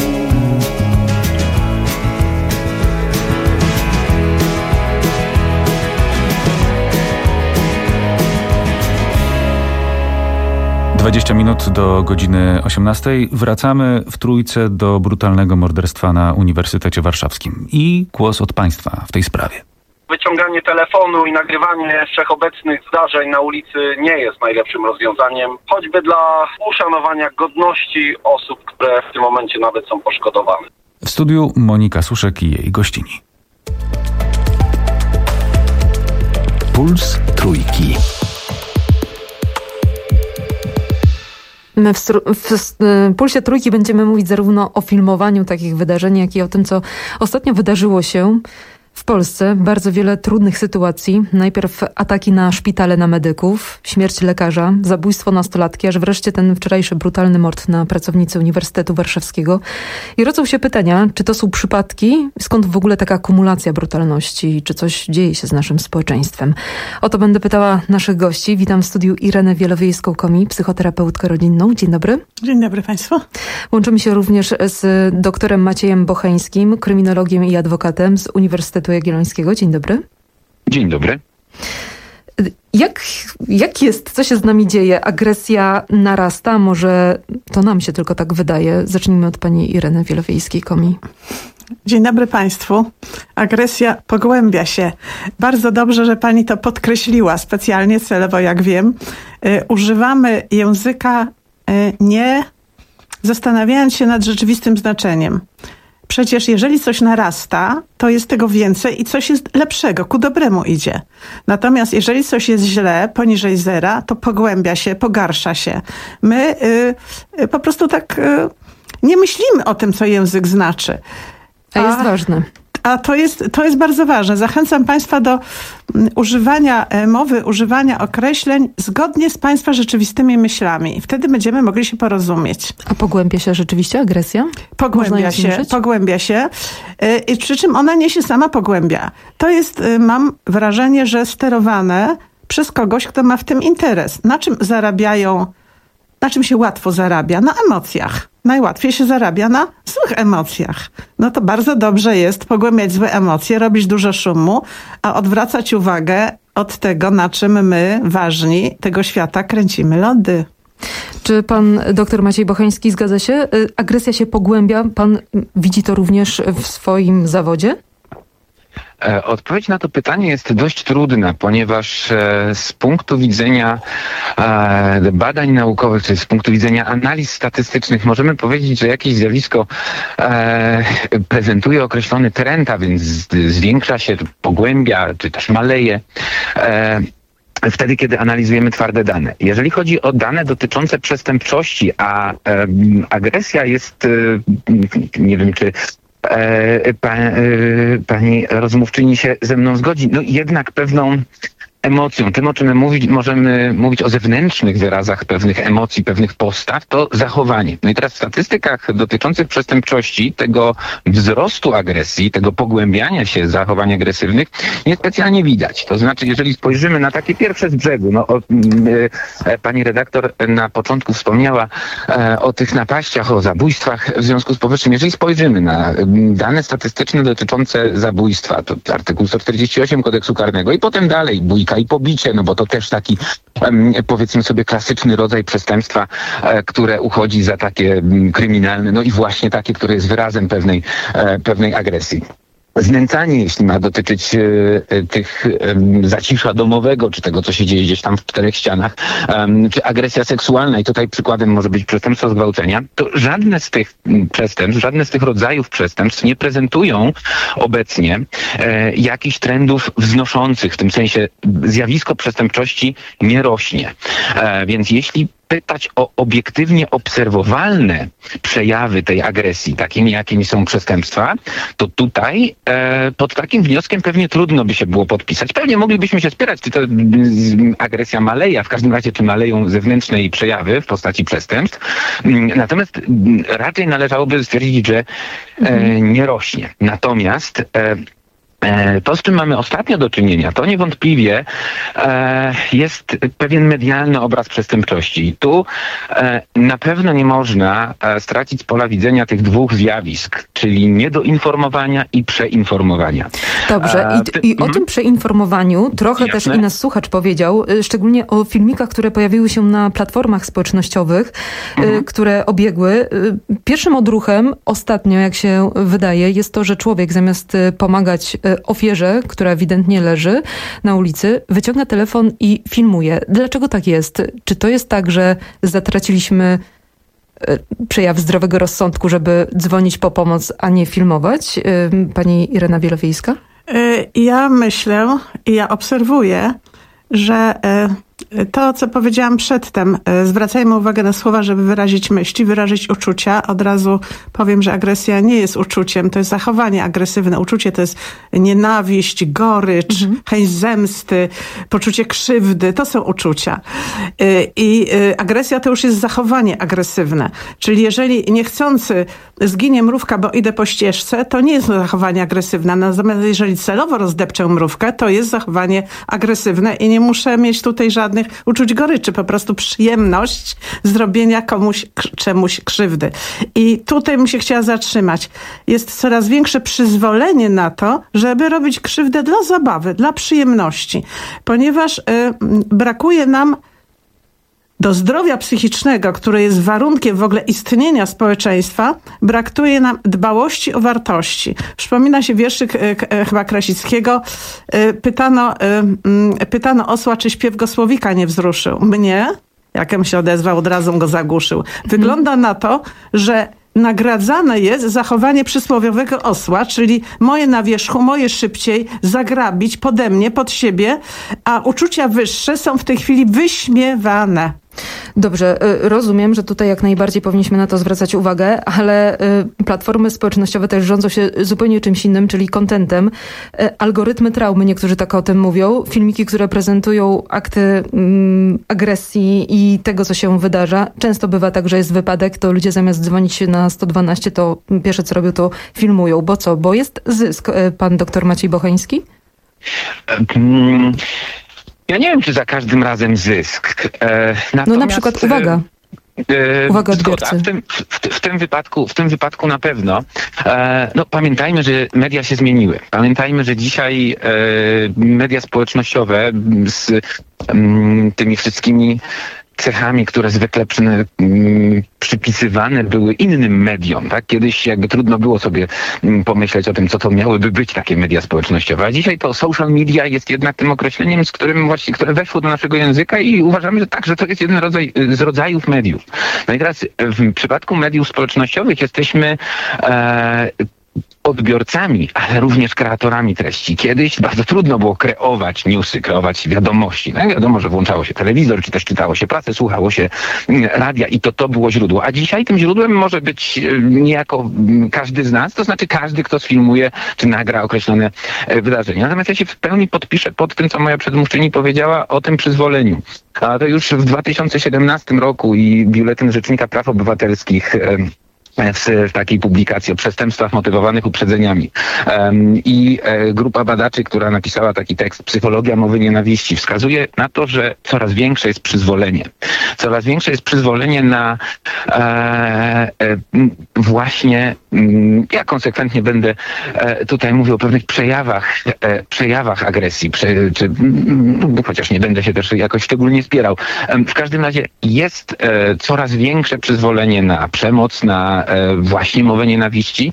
dwadzieścia minut do godziny osiemnastej. Wracamy w Trójce do brutalnego morderstwa na Uniwersytecie Warszawskim. I głos od państwa w tej sprawie. Wyciąganie telefonu i nagrywanie wszechobecnych zdarzeń na ulicy nie jest najlepszym rozwiązaniem, choćby dla uszanowania godności osób, które w tym momencie nawet są poszkodowane. W studiu Monika Suszek i jej gościni. Puls Trójki. My w, w, w Pulsie Trójki będziemy mówić zarówno o filmowaniu takich wydarzeń, jak i o tym, co ostatnio wydarzyło się w Polsce. Bardzo wiele trudnych sytuacji. Najpierw ataki na szpitale, na medyków, śmierć lekarza, zabójstwo nastolatki, aż wreszcie ten wczorajszy brutalny mord na pracownicy Uniwersytetu Warszawskiego. I rodzą się pytania, czy to są przypadki? Skąd w ogóle taka akumulacja brutalności? Czy coś dzieje się z naszym społeczeństwem? O to będę pytała naszych gości. Witam w studiu Irenę Wielowiejską-Komi, psychoterapeutkę rodzinną. Dzień dobry. Dzień dobry Państwu. Łączymy się również z doktorem Maciejem Bocheńskim, kryminologiem i adwokatem z Uniwersytetu Jagiellońskiego. Dzień dobry. Dzień dobry. Jak, jak jest? Co się z nami dzieje? Agresja narasta? Może to nam się tylko tak wydaje? Zacznijmy od pani Ireny Wielowiejskiej-Komi. Dzień dobry Państwu. Agresja pogłębia się. Bardzo dobrze, że Pani to podkreśliła, specjalnie celowo, jak wiem. Y, używamy języka y, nie zastanawiając się nad rzeczywistym znaczeniem. Przecież jeżeli coś narasta, to jest tego więcej i coś jest lepszego, ku dobremu idzie. Natomiast jeżeli coś jest źle, poniżej zera, to pogłębia się, pogarsza się. My y, y, po prostu tak y, nie myślimy o tym, co język znaczy. A jest ważne. A to jest, to jest bardzo ważne. Zachęcam Państwa do używania mowy, używania określeń zgodnie z Państwa rzeczywistymi myślami. Wtedy będziemy mogli się porozumieć. A pogłębia się rzeczywiście agresja? Pogłębia się, pogłębia się. I przy czym ona nie się sama pogłębia. To jest, mam wrażenie, że sterowane przez kogoś, kto ma w tym interes. Na czym zarabiają, na czym się łatwo zarabia? Na emocjach. Najłatwiej się zarabia na złych emocjach. No to bardzo dobrze jest pogłębiać złe emocje, robić dużo szumu, a odwracać uwagę od tego, na czym my, ważni tego świata, kręcimy lody. Czy pan doktor Maciej Bocheński zgadza się? Agresja się pogłębia. Pan widzi to również w swoim zawodzie? Odpowiedź na to pytanie jest dość trudna, ponieważ z punktu widzenia badań naukowych, czy z punktu widzenia analiz statystycznych możemy powiedzieć, że jakieś zjawisko prezentuje określony trend, a więc zwiększa się, pogłębia, czy też maleje wtedy, kiedy analizujemy twarde dane. Jeżeli chodzi o dane dotyczące przestępczości, a agresja jest, nie wiem, czy Pa, pani rozmówczyni się ze mną zgodzi, no jednak pewną emocją, tym o czym my mówić, możemy mówić o zewnętrznych wyrazach pewnych emocji, pewnych postaw, to zachowanie. No i teraz w statystykach dotyczących przestępczości, tego wzrostu agresji, tego pogłębiania się zachowań agresywnych niespecjalnie widać. To znaczy, jeżeli spojrzymy na takie pierwsze z brzegu, no o, y, pani redaktor na początku wspomniała e, o tych napaściach, o zabójstwach w związku z powyższym. Jeżeli spojrzymy na dane statystyczne dotyczące zabójstwa, to artykuł sto czterdzieści osiem kodeksu karnego i potem dalej bójka i pobicie, no bo to też taki, powiedzmy sobie, klasyczny rodzaj przestępstwa, które uchodzi za takie kryminalne, no i właśnie takie, które jest wyrazem pewnej, pewnej agresji. Znęcanie, jeśli ma dotyczyć e, tych e, zacisza domowego, czy tego, co się dzieje gdzieś tam w czterech ścianach, e, czy agresja seksualna, i tutaj przykładem może być przestępstwo zgwałcenia, to żadne z tych przestępstw, żadne z tych rodzajów przestępstw nie prezentują obecnie e, jakichś trendów wznoszących, w tym sensie zjawisko przestępczości nie rośnie. E, więc jeśli pytać o obiektywnie obserwowalne przejawy tej agresji, takimi jakimi są przestępstwa, to tutaj e, pod takim wnioskiem pewnie trudno by się było podpisać. Pewnie moglibyśmy się spierać, czy to m, agresja maleje, a w każdym razie czy maleją zewnętrzne jej przejawy w postaci przestępstw. Natomiast m, raczej należałoby stwierdzić, że e, nie rośnie. Natomiast e, to, z czym mamy ostatnio do czynienia, to niewątpliwie e, jest pewien medialny obraz przestępczości. I tu e, na pewno nie można e, stracić z pola widzenia tych dwóch zjawisk, czyli niedoinformowania i przeinformowania. Dobrze. I, i o tym przeinformowaniu trochę Jasne. też i nasz słuchacz powiedział, szczególnie o filmikach, które pojawiły się na platformach społecznościowych, mhm. które obiegły. Pierwszym odruchem ostatnio, jak się wydaje, jest to, że człowiek zamiast pomagać ofierze, która ewidentnie leży na ulicy, wyciąga telefon i filmuje. Dlaczego tak jest? Czy to jest tak, że zatraciliśmy przejaw zdrowego rozsądku, żeby dzwonić po pomoc, a nie filmować? Pani Irena Wielowiejska? Ja myślę i ja obserwuję, że to, co powiedziałam przedtem, zwracajmy uwagę na słowa, żeby wyrazić myśli, wyrazić uczucia. Od razu powiem, że agresja nie jest uczuciem, to jest zachowanie agresywne. Uczucie to jest nienawiść, gorycz, mhm. chęć zemsty, poczucie krzywdy. To są uczucia. I agresja to już jest zachowanie agresywne. Czyli jeżeli niechcący zginie mrówka, bo idę po ścieżce, to nie jest zachowanie agresywne. Natomiast jeżeli celowo rozdepczę mrówkę, to jest zachowanie agresywne i nie muszę mieć tutaj żadnych uczuć goryczy, po prostu przyjemność zrobienia komuś czemuś krzywdy. I tutaj bym się chciała zatrzymać. Jest coraz większe przyzwolenie na to, żeby robić krzywdę dla zabawy, dla przyjemności, ponieważ y, brakuje nam do zdrowia psychicznego, które jest warunkiem w ogóle istnienia społeczeństwa, brakuje nam dbałości o wartości. Przypomina się wierszyk e, e, chyba Krasickiego. E, pytano, e, pytano osła, czy śpiew go słowika nie wzruszył. Mnie, jakem się odezwał, od razu go zagłuszył. Wygląda na to, że nagradzane jest zachowanie przysłowiowego osła, czyli moje na wierzchu, moje szybciej, zagrabić pode mnie, pod siebie, a uczucia wyższe są w tej chwili wyśmiewane. Dobrze, rozumiem, że tutaj jak najbardziej powinniśmy na to zwracać uwagę, ale platformy społecznościowe też rządzą się zupełnie czymś innym, czyli contentem. Algorytmy traumy, niektórzy tak o tym mówią. Filmiki, które prezentują akty mm, agresji i tego, co się wydarza. Często bywa tak, że jest wypadek, to ludzie zamiast dzwonić na sto dwanaście, to pierwsze co robią, to filmują. Bo co? Bo jest zysk. Pan doktor Maciej Bocheński? Hmm. Ja nie wiem, czy za każdym razem zysk. E, no na przykład, uwaga. E, Uwaga zgoda. W tym, w, w, tym wypadku, w tym wypadku na pewno. E, no, pamiętajmy, że media się zmieniły. Pamiętajmy, że dzisiaj e, media społecznościowe z m, tymi wszystkimi cechami, które zwykle przy, m, przypisywane były innym mediom, tak? Kiedyś jakby trudno było sobie m, pomyśleć o tym, co to miałyby być takie media społecznościowe. A dzisiaj to social media jest jednak tym określeniem, z którym właśnie, które weszło do naszego języka i uważamy, że tak, że to jest jeden rodzaj z rodzajów mediów. No i teraz w przypadku mediów społecznościowych jesteśmy e, odbiorcami, ale również kreatorami treści. Kiedyś bardzo trudno było kreować newsy, kreować wiadomości. No wiadomo, że włączało się telewizor, czy też czytało się prasę, słuchało się radia i to to było źródło. A dzisiaj tym źródłem może być niejako każdy z nas, to znaczy każdy, kto sfilmuje, czy nagra określone wydarzenia. Natomiast ja się w pełni podpiszę pod tym, co moja przedmówczyni powiedziała o tym przyzwoleniu. A to już w dwa tysiące siedemnastym roku i Biuletyn Rzecznika Praw Obywatelskich w, w takiej publikacji o przestępstwach motywowanych uprzedzeniami. Um, I e, grupa badaczy, która napisała taki tekst Psychologia mowy nienawiści, wskazuje na to, że coraz większe jest przyzwolenie. Coraz większe jest przyzwolenie na e, e, właśnie, m, ja konsekwentnie będę e, tutaj mówił o pewnych przejawach, e, przejawach agresji, prze, czy, m, chociaż nie będę się też jakoś szczególnie spierał. E, w każdym razie jest e, coraz większe przyzwolenie na przemoc, na właśnie mowę nienawiści.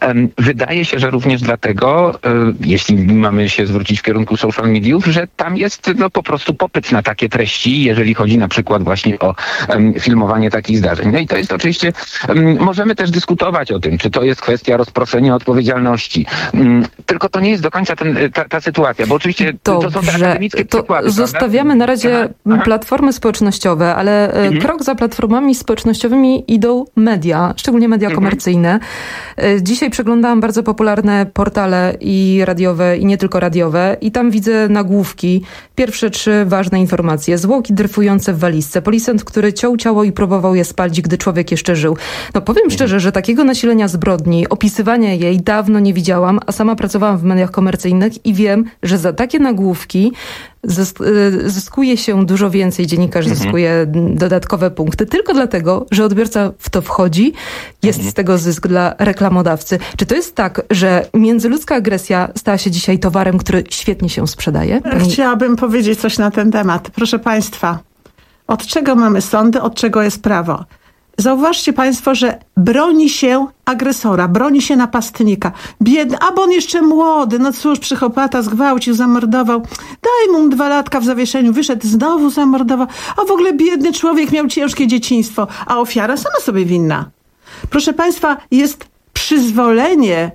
Wydaje się, że również dlatego, jeśli mamy się zwrócić w kierunku social mediów, że tam jest no, po prostu popyt na takie treści, jeżeli chodzi na przykład właśnie o um, filmowanie takich zdarzeń. No i to jest oczywiście, um, możemy też dyskutować o tym, czy to jest kwestia rozproszenia odpowiedzialności. Um, tylko to nie jest do końca ten, ta, ta sytuacja, bo oczywiście Dobrze, to są te akademickie to przykłady. Zostawiamy prawda? na razie aha, platformy aha. społecznościowe, ale mhm. krok za platformami społecznościowymi idą media, szczególnie media mhm. komercyjne. Dzisiaj przeglądałam bardzo popularne portale i radiowe, i nie tylko radiowe, i tam widzę nagłówki. Pierwsze trzy ważne informacje. Zwłoki dryfujące w walizce. Policjant, który ciął ciało i próbował je spalić, gdy człowiek jeszcze żył. No powiem mhm. szczerze, że takiego nasilenia zbrodni, opisywania jej dawno nie widziałam, a sama pracowałam w mediach komercyjnych i wiem, że za takie nagłówki zyskuje się dużo więcej, dziennikarz mhm. zyskuje dodatkowe punkty, tylko dlatego, że odbiorca w to wchodzi, jest mhm. z tego zysk dla reklamodawcy. Czy to jest tak, że międzyludzka agresja stała się dzisiaj towarem, który świetnie się sprzedaje? Pani... Chciałabym powiedzieć coś na ten temat. Proszę Państwa, od czego mamy sądy, od czego jest prawo? Zauważcie Państwo, że broni się agresora, broni się napastnika. Biedny, a bo on jeszcze młody, no cóż, psychopata zgwałcił, zamordował. Daj mu dwa latka w zawieszeniu, wyszedł, znowu zamordował. A w ogóle biedny człowiek miał ciężkie dzieciństwo, a ofiara sama sobie winna. Proszę Państwa, jest przyzwolenie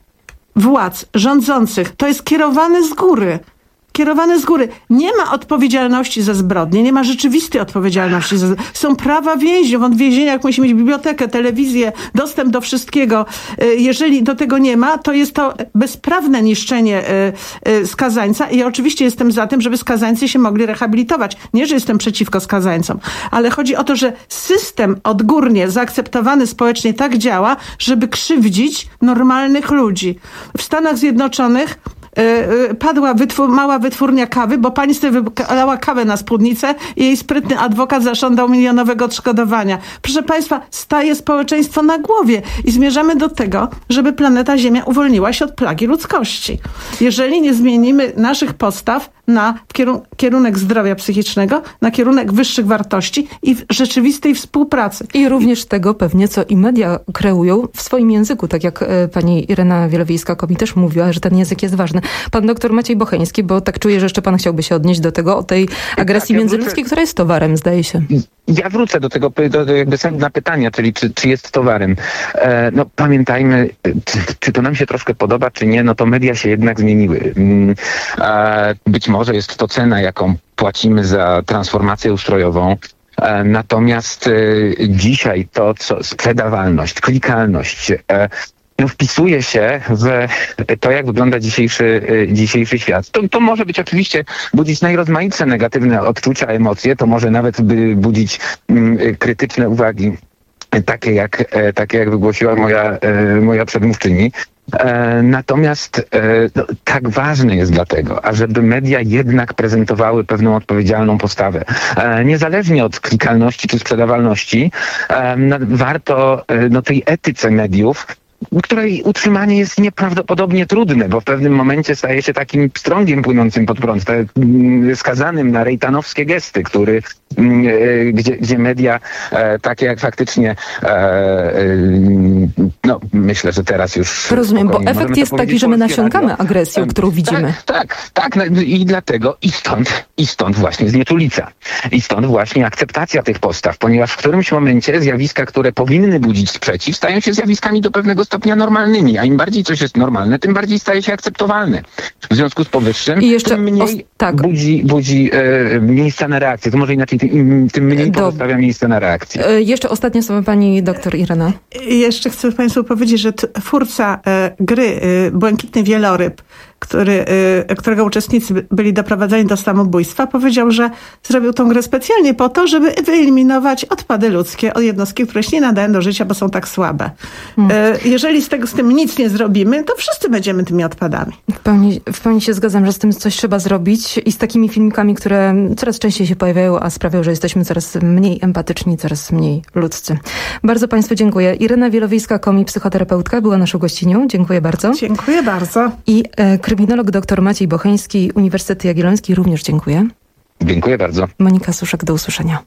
władz rządzących, to jest kierowane z góry. Kierowane z góry. Nie ma odpowiedzialności za zbrodnie, nie ma rzeczywistej odpowiedzialności za... Są prawa więźniów, on w więzieniach musi mieć bibliotekę, telewizję, dostęp do wszystkiego. Jeżeli do tego nie ma, to jest to bezprawne niszczenie skazańca i ja oczywiście jestem za tym, żeby skazańcy się mogli rehabilitować. Nie, że jestem przeciwko skazańcom, ale chodzi o to, że system odgórnie zaakceptowany społecznie tak działa, żeby krzywdzić normalnych ludzi. W Stanach Zjednoczonych yy, padła wytwór, mała wytwórnia kawy, bo pani sobie wylała kawę na spódnicę i jej sprytny adwokat zażądał milionowego odszkodowania. Proszę państwa, staje społeczeństwo na głowie i zmierzamy do tego, żeby planeta Ziemia uwolniła się od plagi ludzkości. Jeżeli nie zmienimy naszych postaw na kierun- kierunek zdrowia psychicznego, na kierunek wyższych wartości i rzeczywistej współpracy. I również tego pewnie, co i media kreują w swoim języku, tak jak e, pani Irena Wielowiejska-Komi też mówiła, że ten język jest ważny. Pan doktor Maciej Bocheński, bo tak czuję, że jeszcze pan chciałby się odnieść do tego, o tej agresji tak, międzyludzkiej, ja która jest towarem, zdaje się. Ja wrócę do tego do, do jakby sedna pytania, czyli czy, czy jest towarem. E, no pamiętajmy, czy, czy to nam się troszkę podoba, czy nie, no to media się jednak zmieniły. E, być może jest to cena, jaką płacimy za transformację ustrojową. E, natomiast e, dzisiaj to, co sprzedawalność, klikalność, e, no, wpisuje się w to, jak wygląda dzisiejszy, dzisiejszy świat. To, to może być oczywiście budzić najrozmaitsze negatywne odczucia, emocje, to może nawet by budzić mm, krytyczne uwagi, takie jak, takie jak wygłosiła moja, moja przedmówczyni. E, natomiast e, no, tak ważne jest dlatego, ażeby media jednak prezentowały pewną odpowiedzialną postawę. E, niezależnie od klikalności czy sprzedawalności, e, no, warto e, no, tej etyce mediów, której utrzymanie jest nieprawdopodobnie trudne, bo w pewnym momencie staje się takim pstrągiem płynącym pod prąd, tak, skazanym na rejtanowskie gesty, który, gdzie, gdzie media e, takie jak faktycznie e, e, no myślę, że teraz już... Rozumiem, bo efekt jest taki, że my nasiąkamy radio. agresją, którą widzimy. Tak, tak, tak i dlatego i stąd, i stąd właśnie znieczulica. I stąd właśnie akceptacja tych postaw, ponieważ w którymś momencie zjawiska, które powinny budzić sprzeciw, stają się zjawiskami do pewnego stopnia normalnymi, a im bardziej coś jest normalne, tym bardziej staje się akceptowalne. W związku z powyższym, I jeszcze tym mniej os- tak. budzi, budzi e, miejsca na reakcję. To może inaczej, tym, tym mniej Do... pozostawia miejsca na reakcję. E, jeszcze ostatnie słowo pani doktor Irena. Jeszcze chcę państwu powiedzieć, że twórca e, gry e, Błękitny Wieloryb, który, y, którego uczestnicy byli doprowadzeni do samobójstwa, powiedział, że zrobił tą grę specjalnie po to, żeby wyeliminować odpady ludzkie od jednostki, które się nie nadają do życia, bo są tak słabe. Hmm. Y, jeżeli z tego z tym nic nie zrobimy, to wszyscy będziemy tymi odpadami. W pełni, w pełni się zgadzam, że z tym coś trzeba zrobić i z takimi filmikami, które coraz częściej się pojawiają, a sprawiają, że jesteśmy coraz mniej empatyczni, coraz mniej ludzcy. Bardzo państwu dziękuję. Irena Wielowiejska-Komi, psychoterapeutka, była naszą gościnią. Dziękuję bardzo. Dziękuję bardzo. I e, kryminolog dr Maciej Bocheński, Uniwersytet Jagielloński, również dziękuję. Dziękuję bardzo. Monika Suszek, do usłyszenia.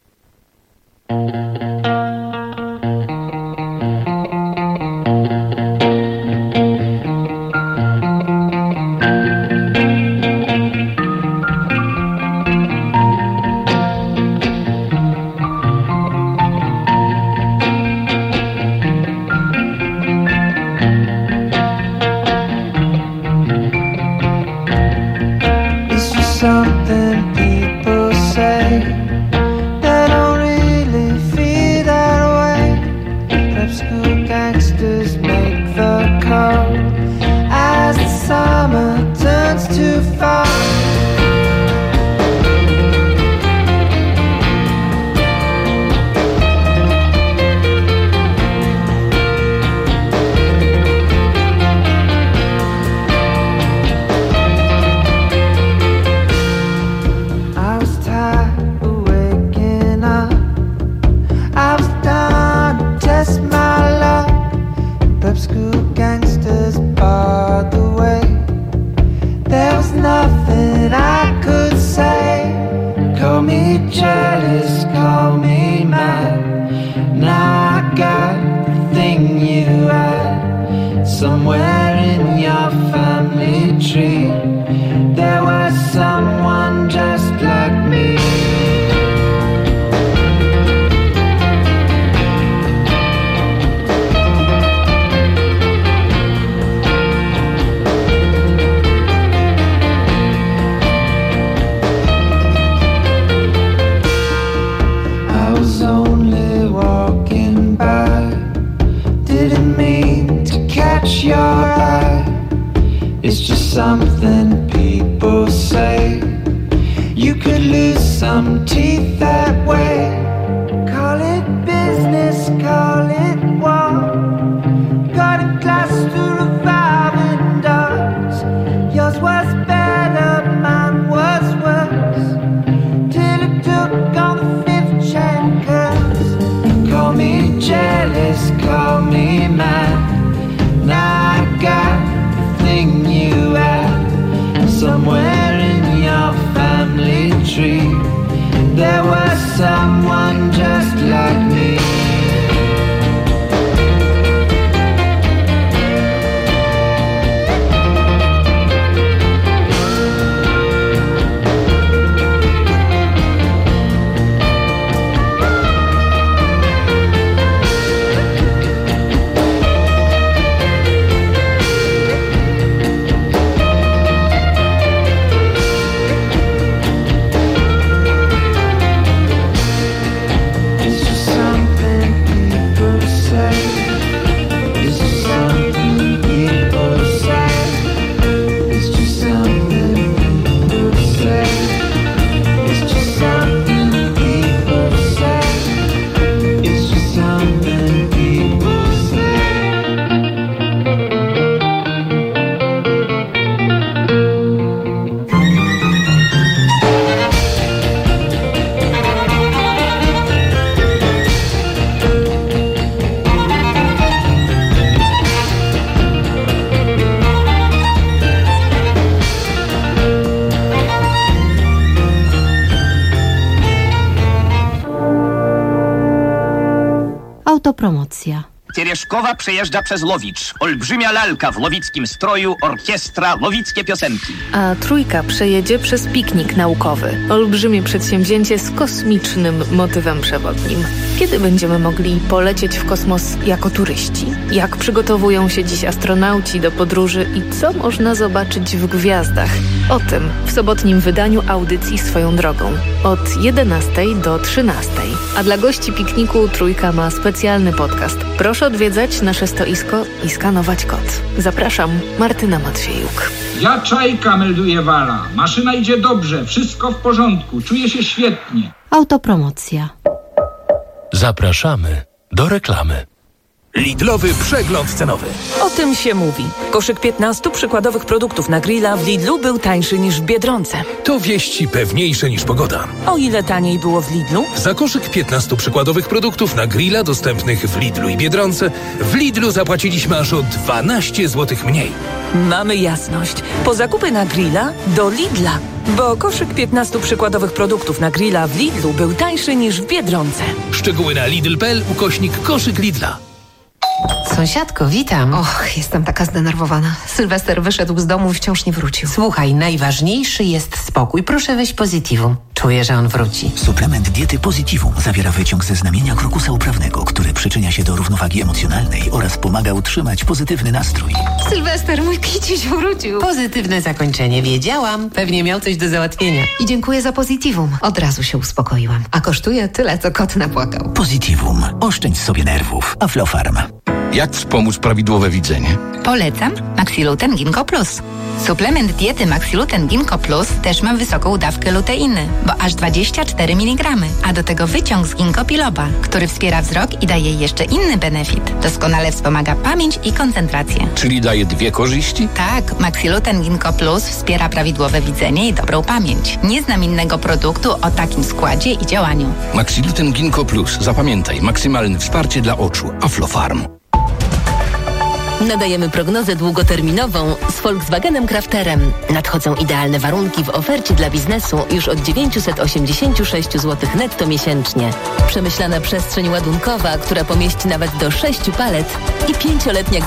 Something people say that don't really feel that way. Prep school gangsters make the call as the summer turns to fall. Jealous, call me mad. Now I got the thing you had. Somewhere in your family tree there was someone just like me. Your eye. It's just something people say. You could lose some teeth that way. Call it business, call it war. Got a glass to revive and dogs. You're Autopromocja. Teрешkowa przejeżdża przez Lowicz. Olbrzymia lalka w lowickim stroju, orkiestra, lowickie piosenki. A trójka przejedzie przez piknik naukowy. Olbrzymie przedsięwzięcie z kosmicznym motywem przewodnim. Kiedy będziemy mogli polecieć w kosmos jako turyści? Jak przygotowują się dziś astronauci do podróży i co można zobaczyć w gwiazdach? O tym w sobotnim wydaniu audycji Swoją drogą. Od jedenastej do trzynastej. A dla gości pikniku trójka ma specjalny podcast. Proszę odwiedzać nasze stoisko i skanować kod. Zapraszam, Martyna Matwiejuk. Ja Czajka, melduje Wala. Maszyna idzie dobrze, wszystko w porządku, czuję się świetnie. Autopromocja. Zapraszamy do reklamy. Lidlowy przegląd cenowy. O tym się mówi. Koszyk piętnastu przykładowych produktów na grilla w Lidlu był tańszy niż w Biedronce. To wieści pewniejsze niż pogoda. O ile taniej było w Lidlu? Za koszyk piętnastu przykładowych produktów na grilla dostępnych w Lidlu i Biedronce w Lidlu zapłaciliśmy aż o dwanaście złotych mniej. Mamy jasność. Po zakupy na grilla do Lidla. Bo koszyk piętnastu przykładowych produktów na grilla w Lidlu był tańszy niż w Biedronce. Szczegóły na lidl kropka p l ukośnik koszyk Lidla. Sąsiadko, witam. Och, jestem taka zdenerwowana. Sylwester wyszedł z domu i wciąż nie wrócił. Słuchaj, najważniejszy jest spokój. Proszę weź Positivum. Czuję, że on wróci. Suplement diety Positivum zawiera wyciąg ze znamienia krokusa uprawnego, który przyczynia się do równowagi emocjonalnej oraz pomaga utrzymać pozytywny nastrój. Sylwester, mój kiciuś wrócił. Pozytywne zakończenie. Wiedziałam. Pewnie miał coś do załatwienia. I dziękuję za Positivum. Od razu się uspokoiłam. A kosztuje tyle, co kot napłakał. Positivum. Oszczędź sobie nerwów. Aflofarm. Jak wspomóc prawidłowe widzenie? Polecam Maxiluten Ginkgo Plus. Suplement diety Maxiluten Ginkgo Plus też ma wysoką dawkę luteiny, bo aż dwadzieścia cztery miligramy, a do tego wyciąg z ginkgo biloba, który wspiera wzrok i daje jeszcze inny benefit. Doskonale wspomaga pamięć i koncentrację. Czyli daje dwie korzyści? Tak, Maxiluten Ginkgo Plus wspiera prawidłowe widzenie i dobrą pamięć. Nie znam innego produktu o takim składzie i działaniu. Maxiluten Ginkgo Plus. Zapamiętaj, maksymalne wsparcie dla oczu. Aflofarm. Nadajemy prognozę długoterminową z Volkswagenem Crafterem. Nadchodzą idealne warunki w ofercie dla biznesu już od dziewięćset osiemdziesiąt sześć złotych netto miesięcznie. Przemyślana przestrzeń ładunkowa, która pomieści nawet do sześciu palet i pięcioletnia